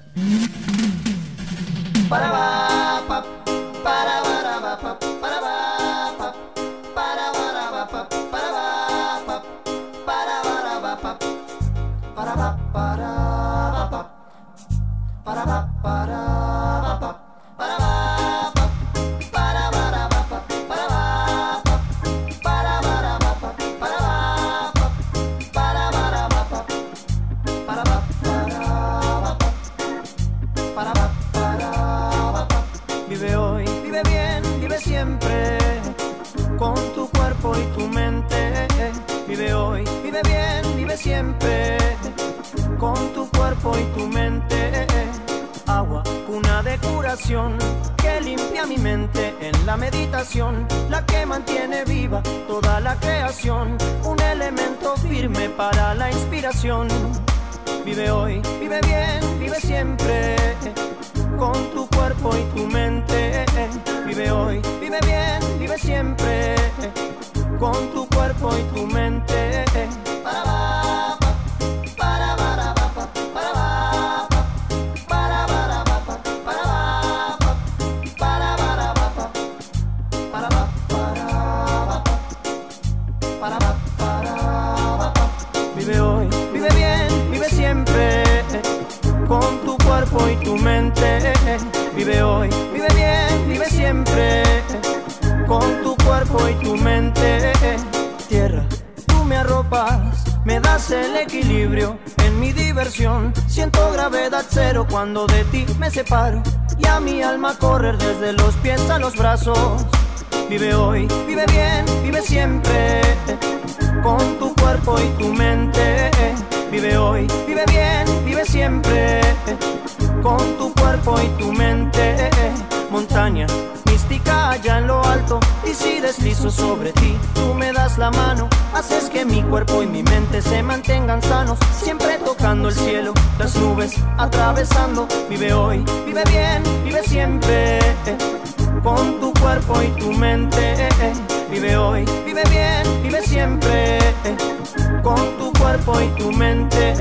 Speaker 3: Vive hoy, vive bien, vive siempre, con tu cuerpo y tu mente. Vive hoy, vive bien, vive siempre, con tu cuerpo y tu mente. Agua, cuna de curación, que limpia mi mente en la meditación, la que mantiene viva toda la creación, un elemento firme para la inspiración. Vive hoy, vive bien, vive siempre, con tu cuerpo y tu mente. Vive hoy, vive bien, vive siempre, con tu cuerpo y tu mente. Vive hoy, vive bien, vive siempre, con tu cuerpo y tu mente. Vive hoy, vive bien, vive siempre, con tu cuerpo y tu mente. Tierra, tú me arropas, me das el equilibrio en mi diversión. Siento gravedad cero cuando de ti me separo, y a mi alma correr desde los pies a los brazos. Vive hoy, vive bien, vive siempre, con tu cuerpo y tu mente. Vive hoy, vive bien, vive siempre, con tu cuerpo y tu mente. Montaña mística allá en lo alto, y si deslizo sobre ti, tú me das la mano. Haces que mi cuerpo y mi mente se mantengan sanos, siempre tocando el cielo, las nubes atravesando. Vive hoy, vive bien, vive siempre, con tu cuerpo y tu mente. Vive hoy, vive bien, vive siempre, con tu cuerpo y tu mente.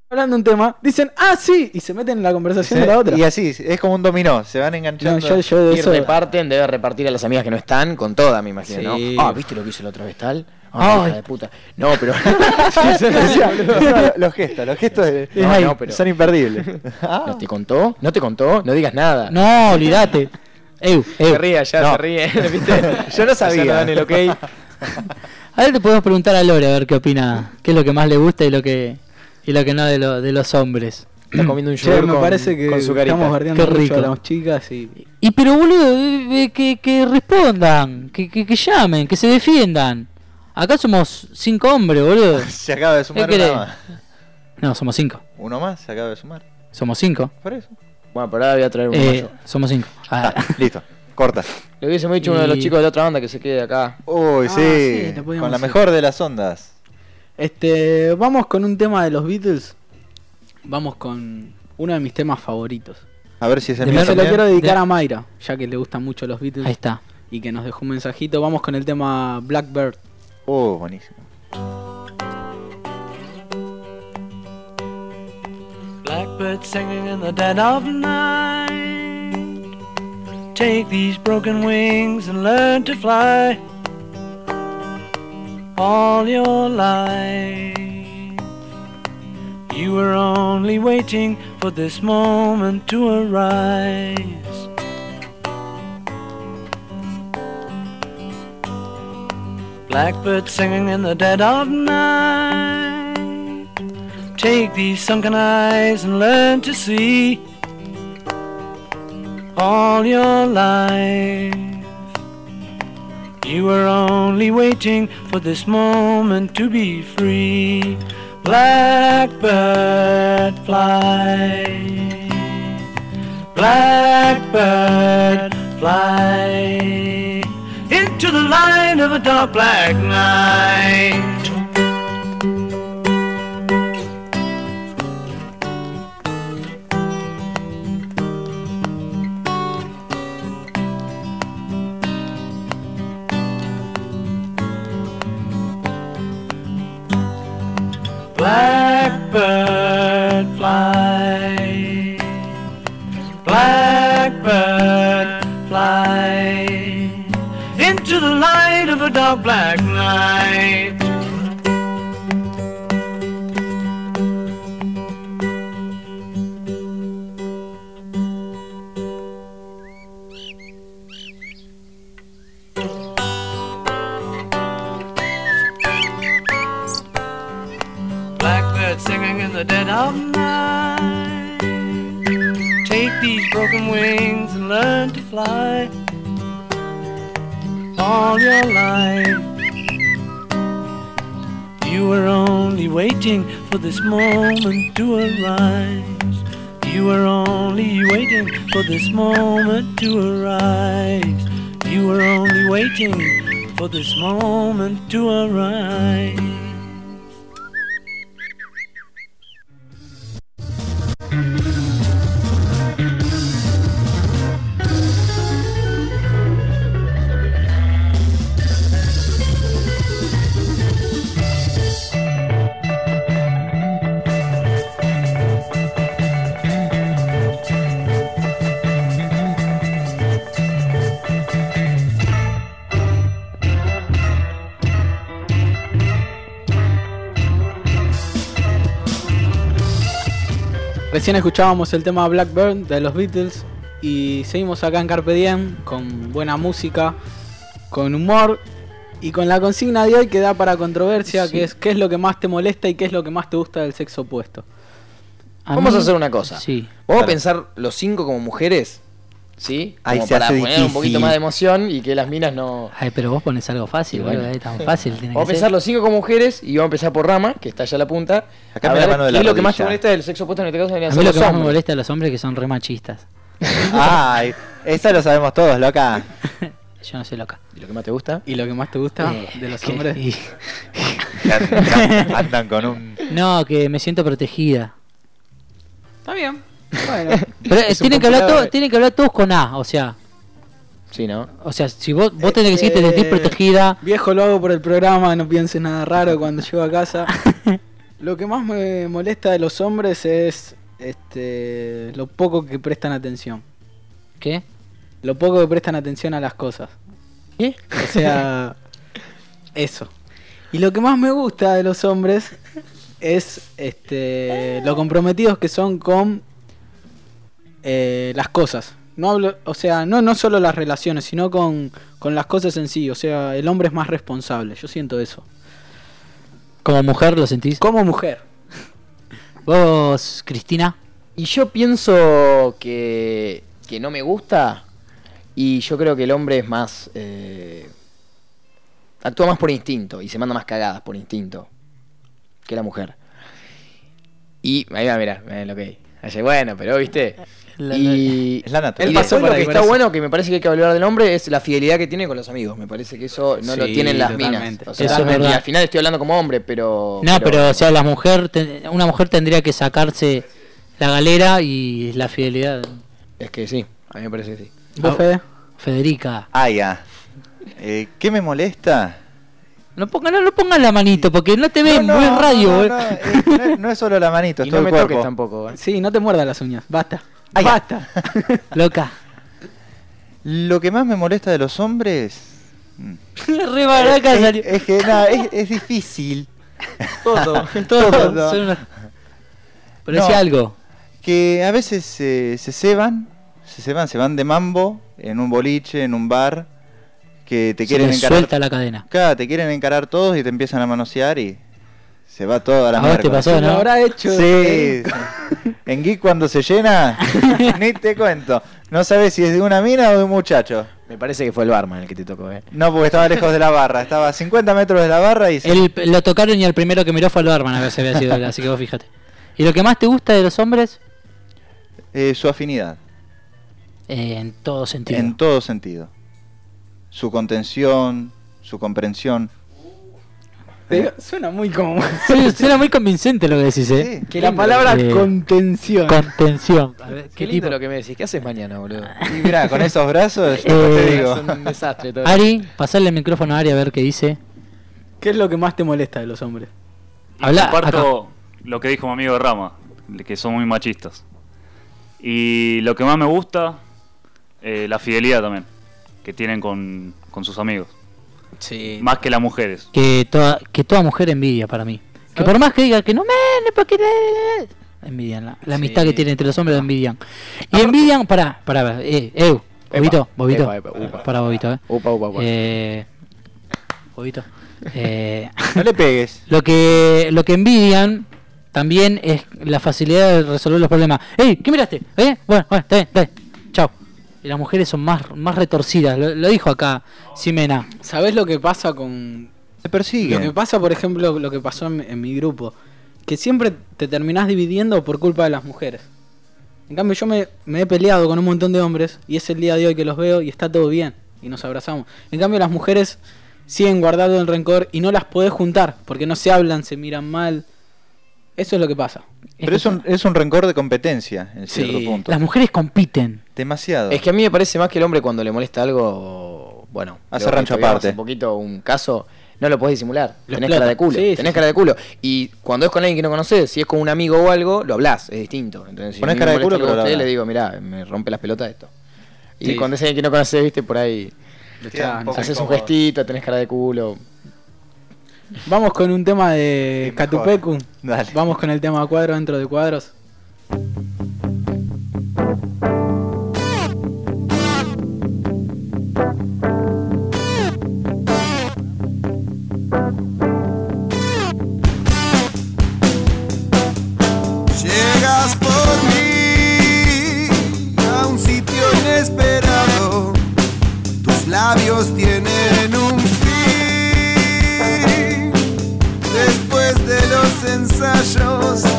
Speaker 11: hablando de un tema, dicen, sí, y se meten en la conversación de la otra.
Speaker 12: Y así, es como un dominó, se van enganchando.
Speaker 13: Yo de eso... reparten, debe repartir a las amigas que no están con toda, me imagino,
Speaker 11: sí.
Speaker 13: ¿no? ¿Viste lo que hizo la otra vez tal? Hija de puta. No, pero...
Speaker 12: los gestos
Speaker 13: pero...
Speaker 12: son imperdibles.
Speaker 13: ¿No te contó? ¿No te contó? No digas nada.
Speaker 10: No, olvídate.
Speaker 13: Se ríe allá, se ríe. ¿Viste?
Speaker 12: Yo no sabía.
Speaker 13: Ya no dan el okay.
Speaker 10: A ver, te podemos preguntar a Lore a ver qué opina, qué es lo que más le gusta y lo que no de los hombres.
Speaker 13: Está comiendo un yogur
Speaker 11: me parece que
Speaker 13: con su carita.
Speaker 11: estamos bardeando
Speaker 10: Qué rico.
Speaker 11: mucho a las chicas y
Speaker 10: pero boludo, que respondan, que llamen, que se defiendan. Acá somos 5 hombres, boludo.
Speaker 12: Se acaba de sumar
Speaker 10: ¿Qué
Speaker 12: uno
Speaker 10: querés?
Speaker 12: más.
Speaker 10: No, somos 5.
Speaker 12: Uno más se acaba de sumar.
Speaker 10: Somos 5.
Speaker 12: Por eso.
Speaker 13: Bueno, pero ahora voy a traer uno mayor.
Speaker 10: Somos 5.
Speaker 12: Listo, corta.
Speaker 13: Le hubiésemos dicho uno de los chicos de la otra banda que se quede acá.
Speaker 12: Uy, sí, con la mejor de las ondas.
Speaker 11: Vamos con un tema de los Beatles. Vamos con uno de mis temas favoritos.
Speaker 12: A ver si es el mío
Speaker 11: Se lo
Speaker 12: también.
Speaker 11: quiero dedicar a Mayra, ya que le gustan mucho los Beatles.
Speaker 10: Ahí está.
Speaker 11: Y que nos dejó un mensajito. Vamos con el tema Blackbird.
Speaker 12: Buenísimo.
Speaker 15: Blackbird singing in the dead of night. Take these broken wings and learn to fly. All your life you were only waiting for this moment to arise. Blackbird singing in the dead of night. Take these sunken eyes and learn to see. All your life you were only waiting for this moment to be free. Blackbird fly. Blackbird fly into the light of a dark black night. Blackbird fly. Blackbird fly into the light of a dark black night. Blackbird singing in the dead of night. Take these broken wings and learn to fly. All your life you were only waiting for this moment to arise. You were only waiting for this moment to arise. You were only waiting for this moment to arise.
Speaker 11: Recién escuchábamos el tema Blackbird de los Beatles y seguimos acá en Carpe Diem con buena música, con humor y con la consigna de hoy que da para controversia, que es qué es lo que más te molesta y qué es lo que más te gusta del sexo opuesto.
Speaker 13: Vamos a hacer una cosa.
Speaker 10: Sí.
Speaker 13: Vamos a pensar los 5 como mujeres, ¿sí?
Speaker 12: Ahí
Speaker 13: Como
Speaker 12: se
Speaker 13: para
Speaker 12: hace
Speaker 13: poner un
Speaker 12: difícil.
Speaker 13: poquito más de emoción y que las minas no...
Speaker 10: Ay, pero vos pones algo fácil,
Speaker 13: Bueno.
Speaker 10: boludo, tan fácil tiene
Speaker 13: Vamos a
Speaker 10: que
Speaker 13: pensar
Speaker 10: ser.
Speaker 13: los 5 como mujeres y vamos a empezar por Rama, que está allá a la punta.
Speaker 12: Acá
Speaker 13: A
Speaker 12: me
Speaker 13: ver,
Speaker 12: la mano de la
Speaker 13: ¿qué es lo que más te
Speaker 12: rodilla.
Speaker 13: molesta del sexo opuesto en este caso? Deberían
Speaker 10: A
Speaker 13: ser
Speaker 10: mí lo
Speaker 13: los
Speaker 10: que más me
Speaker 13: hombres.
Speaker 10: molesta de los hombres es que son re machistas.
Speaker 12: Ay, eso lo sabemos todos, loca.
Speaker 10: Yo no soy loca.
Speaker 13: ¿Y lo que más te gusta?
Speaker 11: ¿Y lo que más te gusta de los hombres?
Speaker 12: Andan con un...
Speaker 10: No, que me siento protegida.
Speaker 11: Está bien. Bueno.
Speaker 10: Pero
Speaker 13: Es un
Speaker 10: tienen que hablar
Speaker 13: comparable.
Speaker 10: tienen que hablar todos con A, o sea.
Speaker 13: Sí, ¿no?
Speaker 10: O sea, si vos tenés que decir te sentís protegida.
Speaker 11: Viejo, lo hago por el programa, no pienses nada raro cuando llego a casa. Lo que más me molesta de los hombres es lo poco que prestan atención.
Speaker 10: ¿Qué?
Speaker 11: Lo poco que prestan atención a las cosas.
Speaker 10: ¿Qué?
Speaker 11: O sea, eso. Y lo que más me gusta de los hombres es lo comprometidos que son con las cosas. No hablo, o sea, no solo las relaciones, sino con las cosas en sí. O sea, el hombre es más responsable. Yo siento eso.
Speaker 10: ¿Como mujer lo sentís?
Speaker 11: Como mujer.
Speaker 10: ¿Vos, Cristina?
Speaker 13: Y yo pienso que no me gusta. Y yo creo que el hombre es más... actúa más por instinto y se manda más cagadas por instinto que la mujer. Y ahí va, mirá lo que hay. Ayer, bueno, pero viste...
Speaker 12: Es la naturaleza.
Speaker 13: Y después lo que está bueno, que me parece que hay que hablar del hombre, es la fidelidad que tiene con los amigos. Me parece que eso no lo tienen las minas. O sea,
Speaker 10: eso es
Speaker 13: y al final estoy hablando como hombre, pero...
Speaker 10: No, pero o sea, una mujer tendría que sacarse la galera y la fidelidad.
Speaker 13: Es que sí, a mí me parece que sí.
Speaker 11: ¿Vos, Fede?
Speaker 10: Federica.
Speaker 12: Ah, ya. ¿Qué me molesta?
Speaker 10: No pongas la manito, porque no te ven, no es radio.
Speaker 12: No es solo la manito, es
Speaker 13: y
Speaker 12: todo
Speaker 13: no
Speaker 12: el
Speaker 13: me
Speaker 12: cuerpo.
Speaker 13: toques tampoco.
Speaker 11: Sí, no te muerdas las uñas, basta.
Speaker 12: Ay,
Speaker 11: basta.
Speaker 10: Loca.
Speaker 12: Lo que más me molesta de los hombres...
Speaker 10: Re baraca salió.
Speaker 12: Es que nada, es difícil.
Speaker 10: Todo. Pero decía algo.
Speaker 12: Que a veces se van de mambo en un boliche, en un bar, que te quieren encarar.
Speaker 10: Suelta la cadena.
Speaker 12: Claro, te quieren encarar todos y te empiezan a manosear y se va todo a la mierda.
Speaker 10: ¿A vos te pasó, no?
Speaker 11: Lo habrá hecho.
Speaker 12: Sí. En Geek cuando se llena, ni te cuento. No sabes si es de una mina o de un muchacho.
Speaker 13: Me parece que fue el barman el que te tocó,
Speaker 12: No, porque estaba lejos de la barra. Estaba a 50 metros de la barra y...
Speaker 10: Lo tocaron y el primero que miró fue el barman, a ver si había sido él, así que vos fíjate. ¿Y lo que más te gusta de los hombres?
Speaker 12: Su afinidad.
Speaker 10: En todo sentido.
Speaker 12: En todo sentido. Su contención, su comprensión.
Speaker 11: Suena muy como...
Speaker 10: Sí, suena muy convincente lo que decís, ¿eh?
Speaker 11: Sí, que la palabra contención.
Speaker 10: Contención.
Speaker 13: A ver, qué lindo lo que me decís. ¿Qué haces mañana, boludo?
Speaker 12: Y mirá, con esos brazos, te digo.
Speaker 13: Es un desastre todo.
Speaker 10: Ari, pasarle el micrófono a Ari a ver qué dice.
Speaker 11: ¿Qué es lo que más te molesta de los hombres?
Speaker 14: Comparto lo que dijo mi amigo Rama, que son muy machistas. Y lo que más me gusta, la fidelidad también, que tienen con sus amigos.
Speaker 13: Sí.
Speaker 14: Más que las mujeres.
Speaker 10: Que toda mujer envidia para mí. Que por más que diga que no me... porque envidian. La amistad que tienen entre los hombres lo envidian. Y envidian... Pará. Bobito. Para Bobito,
Speaker 13: Upa.
Speaker 10: Bobito.
Speaker 12: No le pegues.
Speaker 10: Lo que envidian también es la facilidad de resolver los problemas. ¡Ey! ¿Qué miraste? Bueno, está bien, dale. Chao. Y las mujeres son más retorcidas. Lo dijo acá Ximena.
Speaker 11: ¿Sabés lo que pasa con...
Speaker 12: Se persiguen.
Speaker 11: Lo que pasa, por ejemplo, lo que pasó en mi grupo. Que siempre te terminás dividiendo por culpa de las mujeres. En cambio, yo me he peleado con un montón de hombres y es el día de hoy que los veo y está todo bien. Y nos abrazamos. En cambio, las mujeres siguen guardando el rencor y no las podés juntar. Porque no se hablan, se miran mal. Eso es lo que pasa.
Speaker 12: Pero es un rencor de competencia, en cierto punto.
Speaker 10: Las mujeres compiten.
Speaker 12: Demasiado.
Speaker 13: Es que a mí me parece más que el hombre cuando le molesta algo, bueno,
Speaker 12: hace rancho aparte.
Speaker 13: Un poquito un caso, no lo podés disimular. Tenés
Speaker 11: explota.
Speaker 13: cara de culo.
Speaker 11: Sí,
Speaker 13: cara de culo. Y cuando es con alguien que no conoces, si es con un amigo o algo, lo hablás, es distinto. Entonces, si
Speaker 12: ponés
Speaker 13: me
Speaker 12: cara de
Speaker 13: molesta
Speaker 12: culo,
Speaker 13: algo a
Speaker 12: pero
Speaker 13: usted, le digo, mirá, me rompe las pelotas esto. Y
Speaker 11: Sí.
Speaker 13: cuando es alguien que no conoces, viste, por ahí haces un
Speaker 12: incómodo.
Speaker 13: gestito, tenés cara de culo.
Speaker 11: Vamos con un tema de Catupecu.
Speaker 12: Dale.
Speaker 11: Vamos con el tema cuadro dentro de cuadros.
Speaker 16: Llegas por mí a un sitio inesperado. Tus labios tienen un fin. Después de los ensayos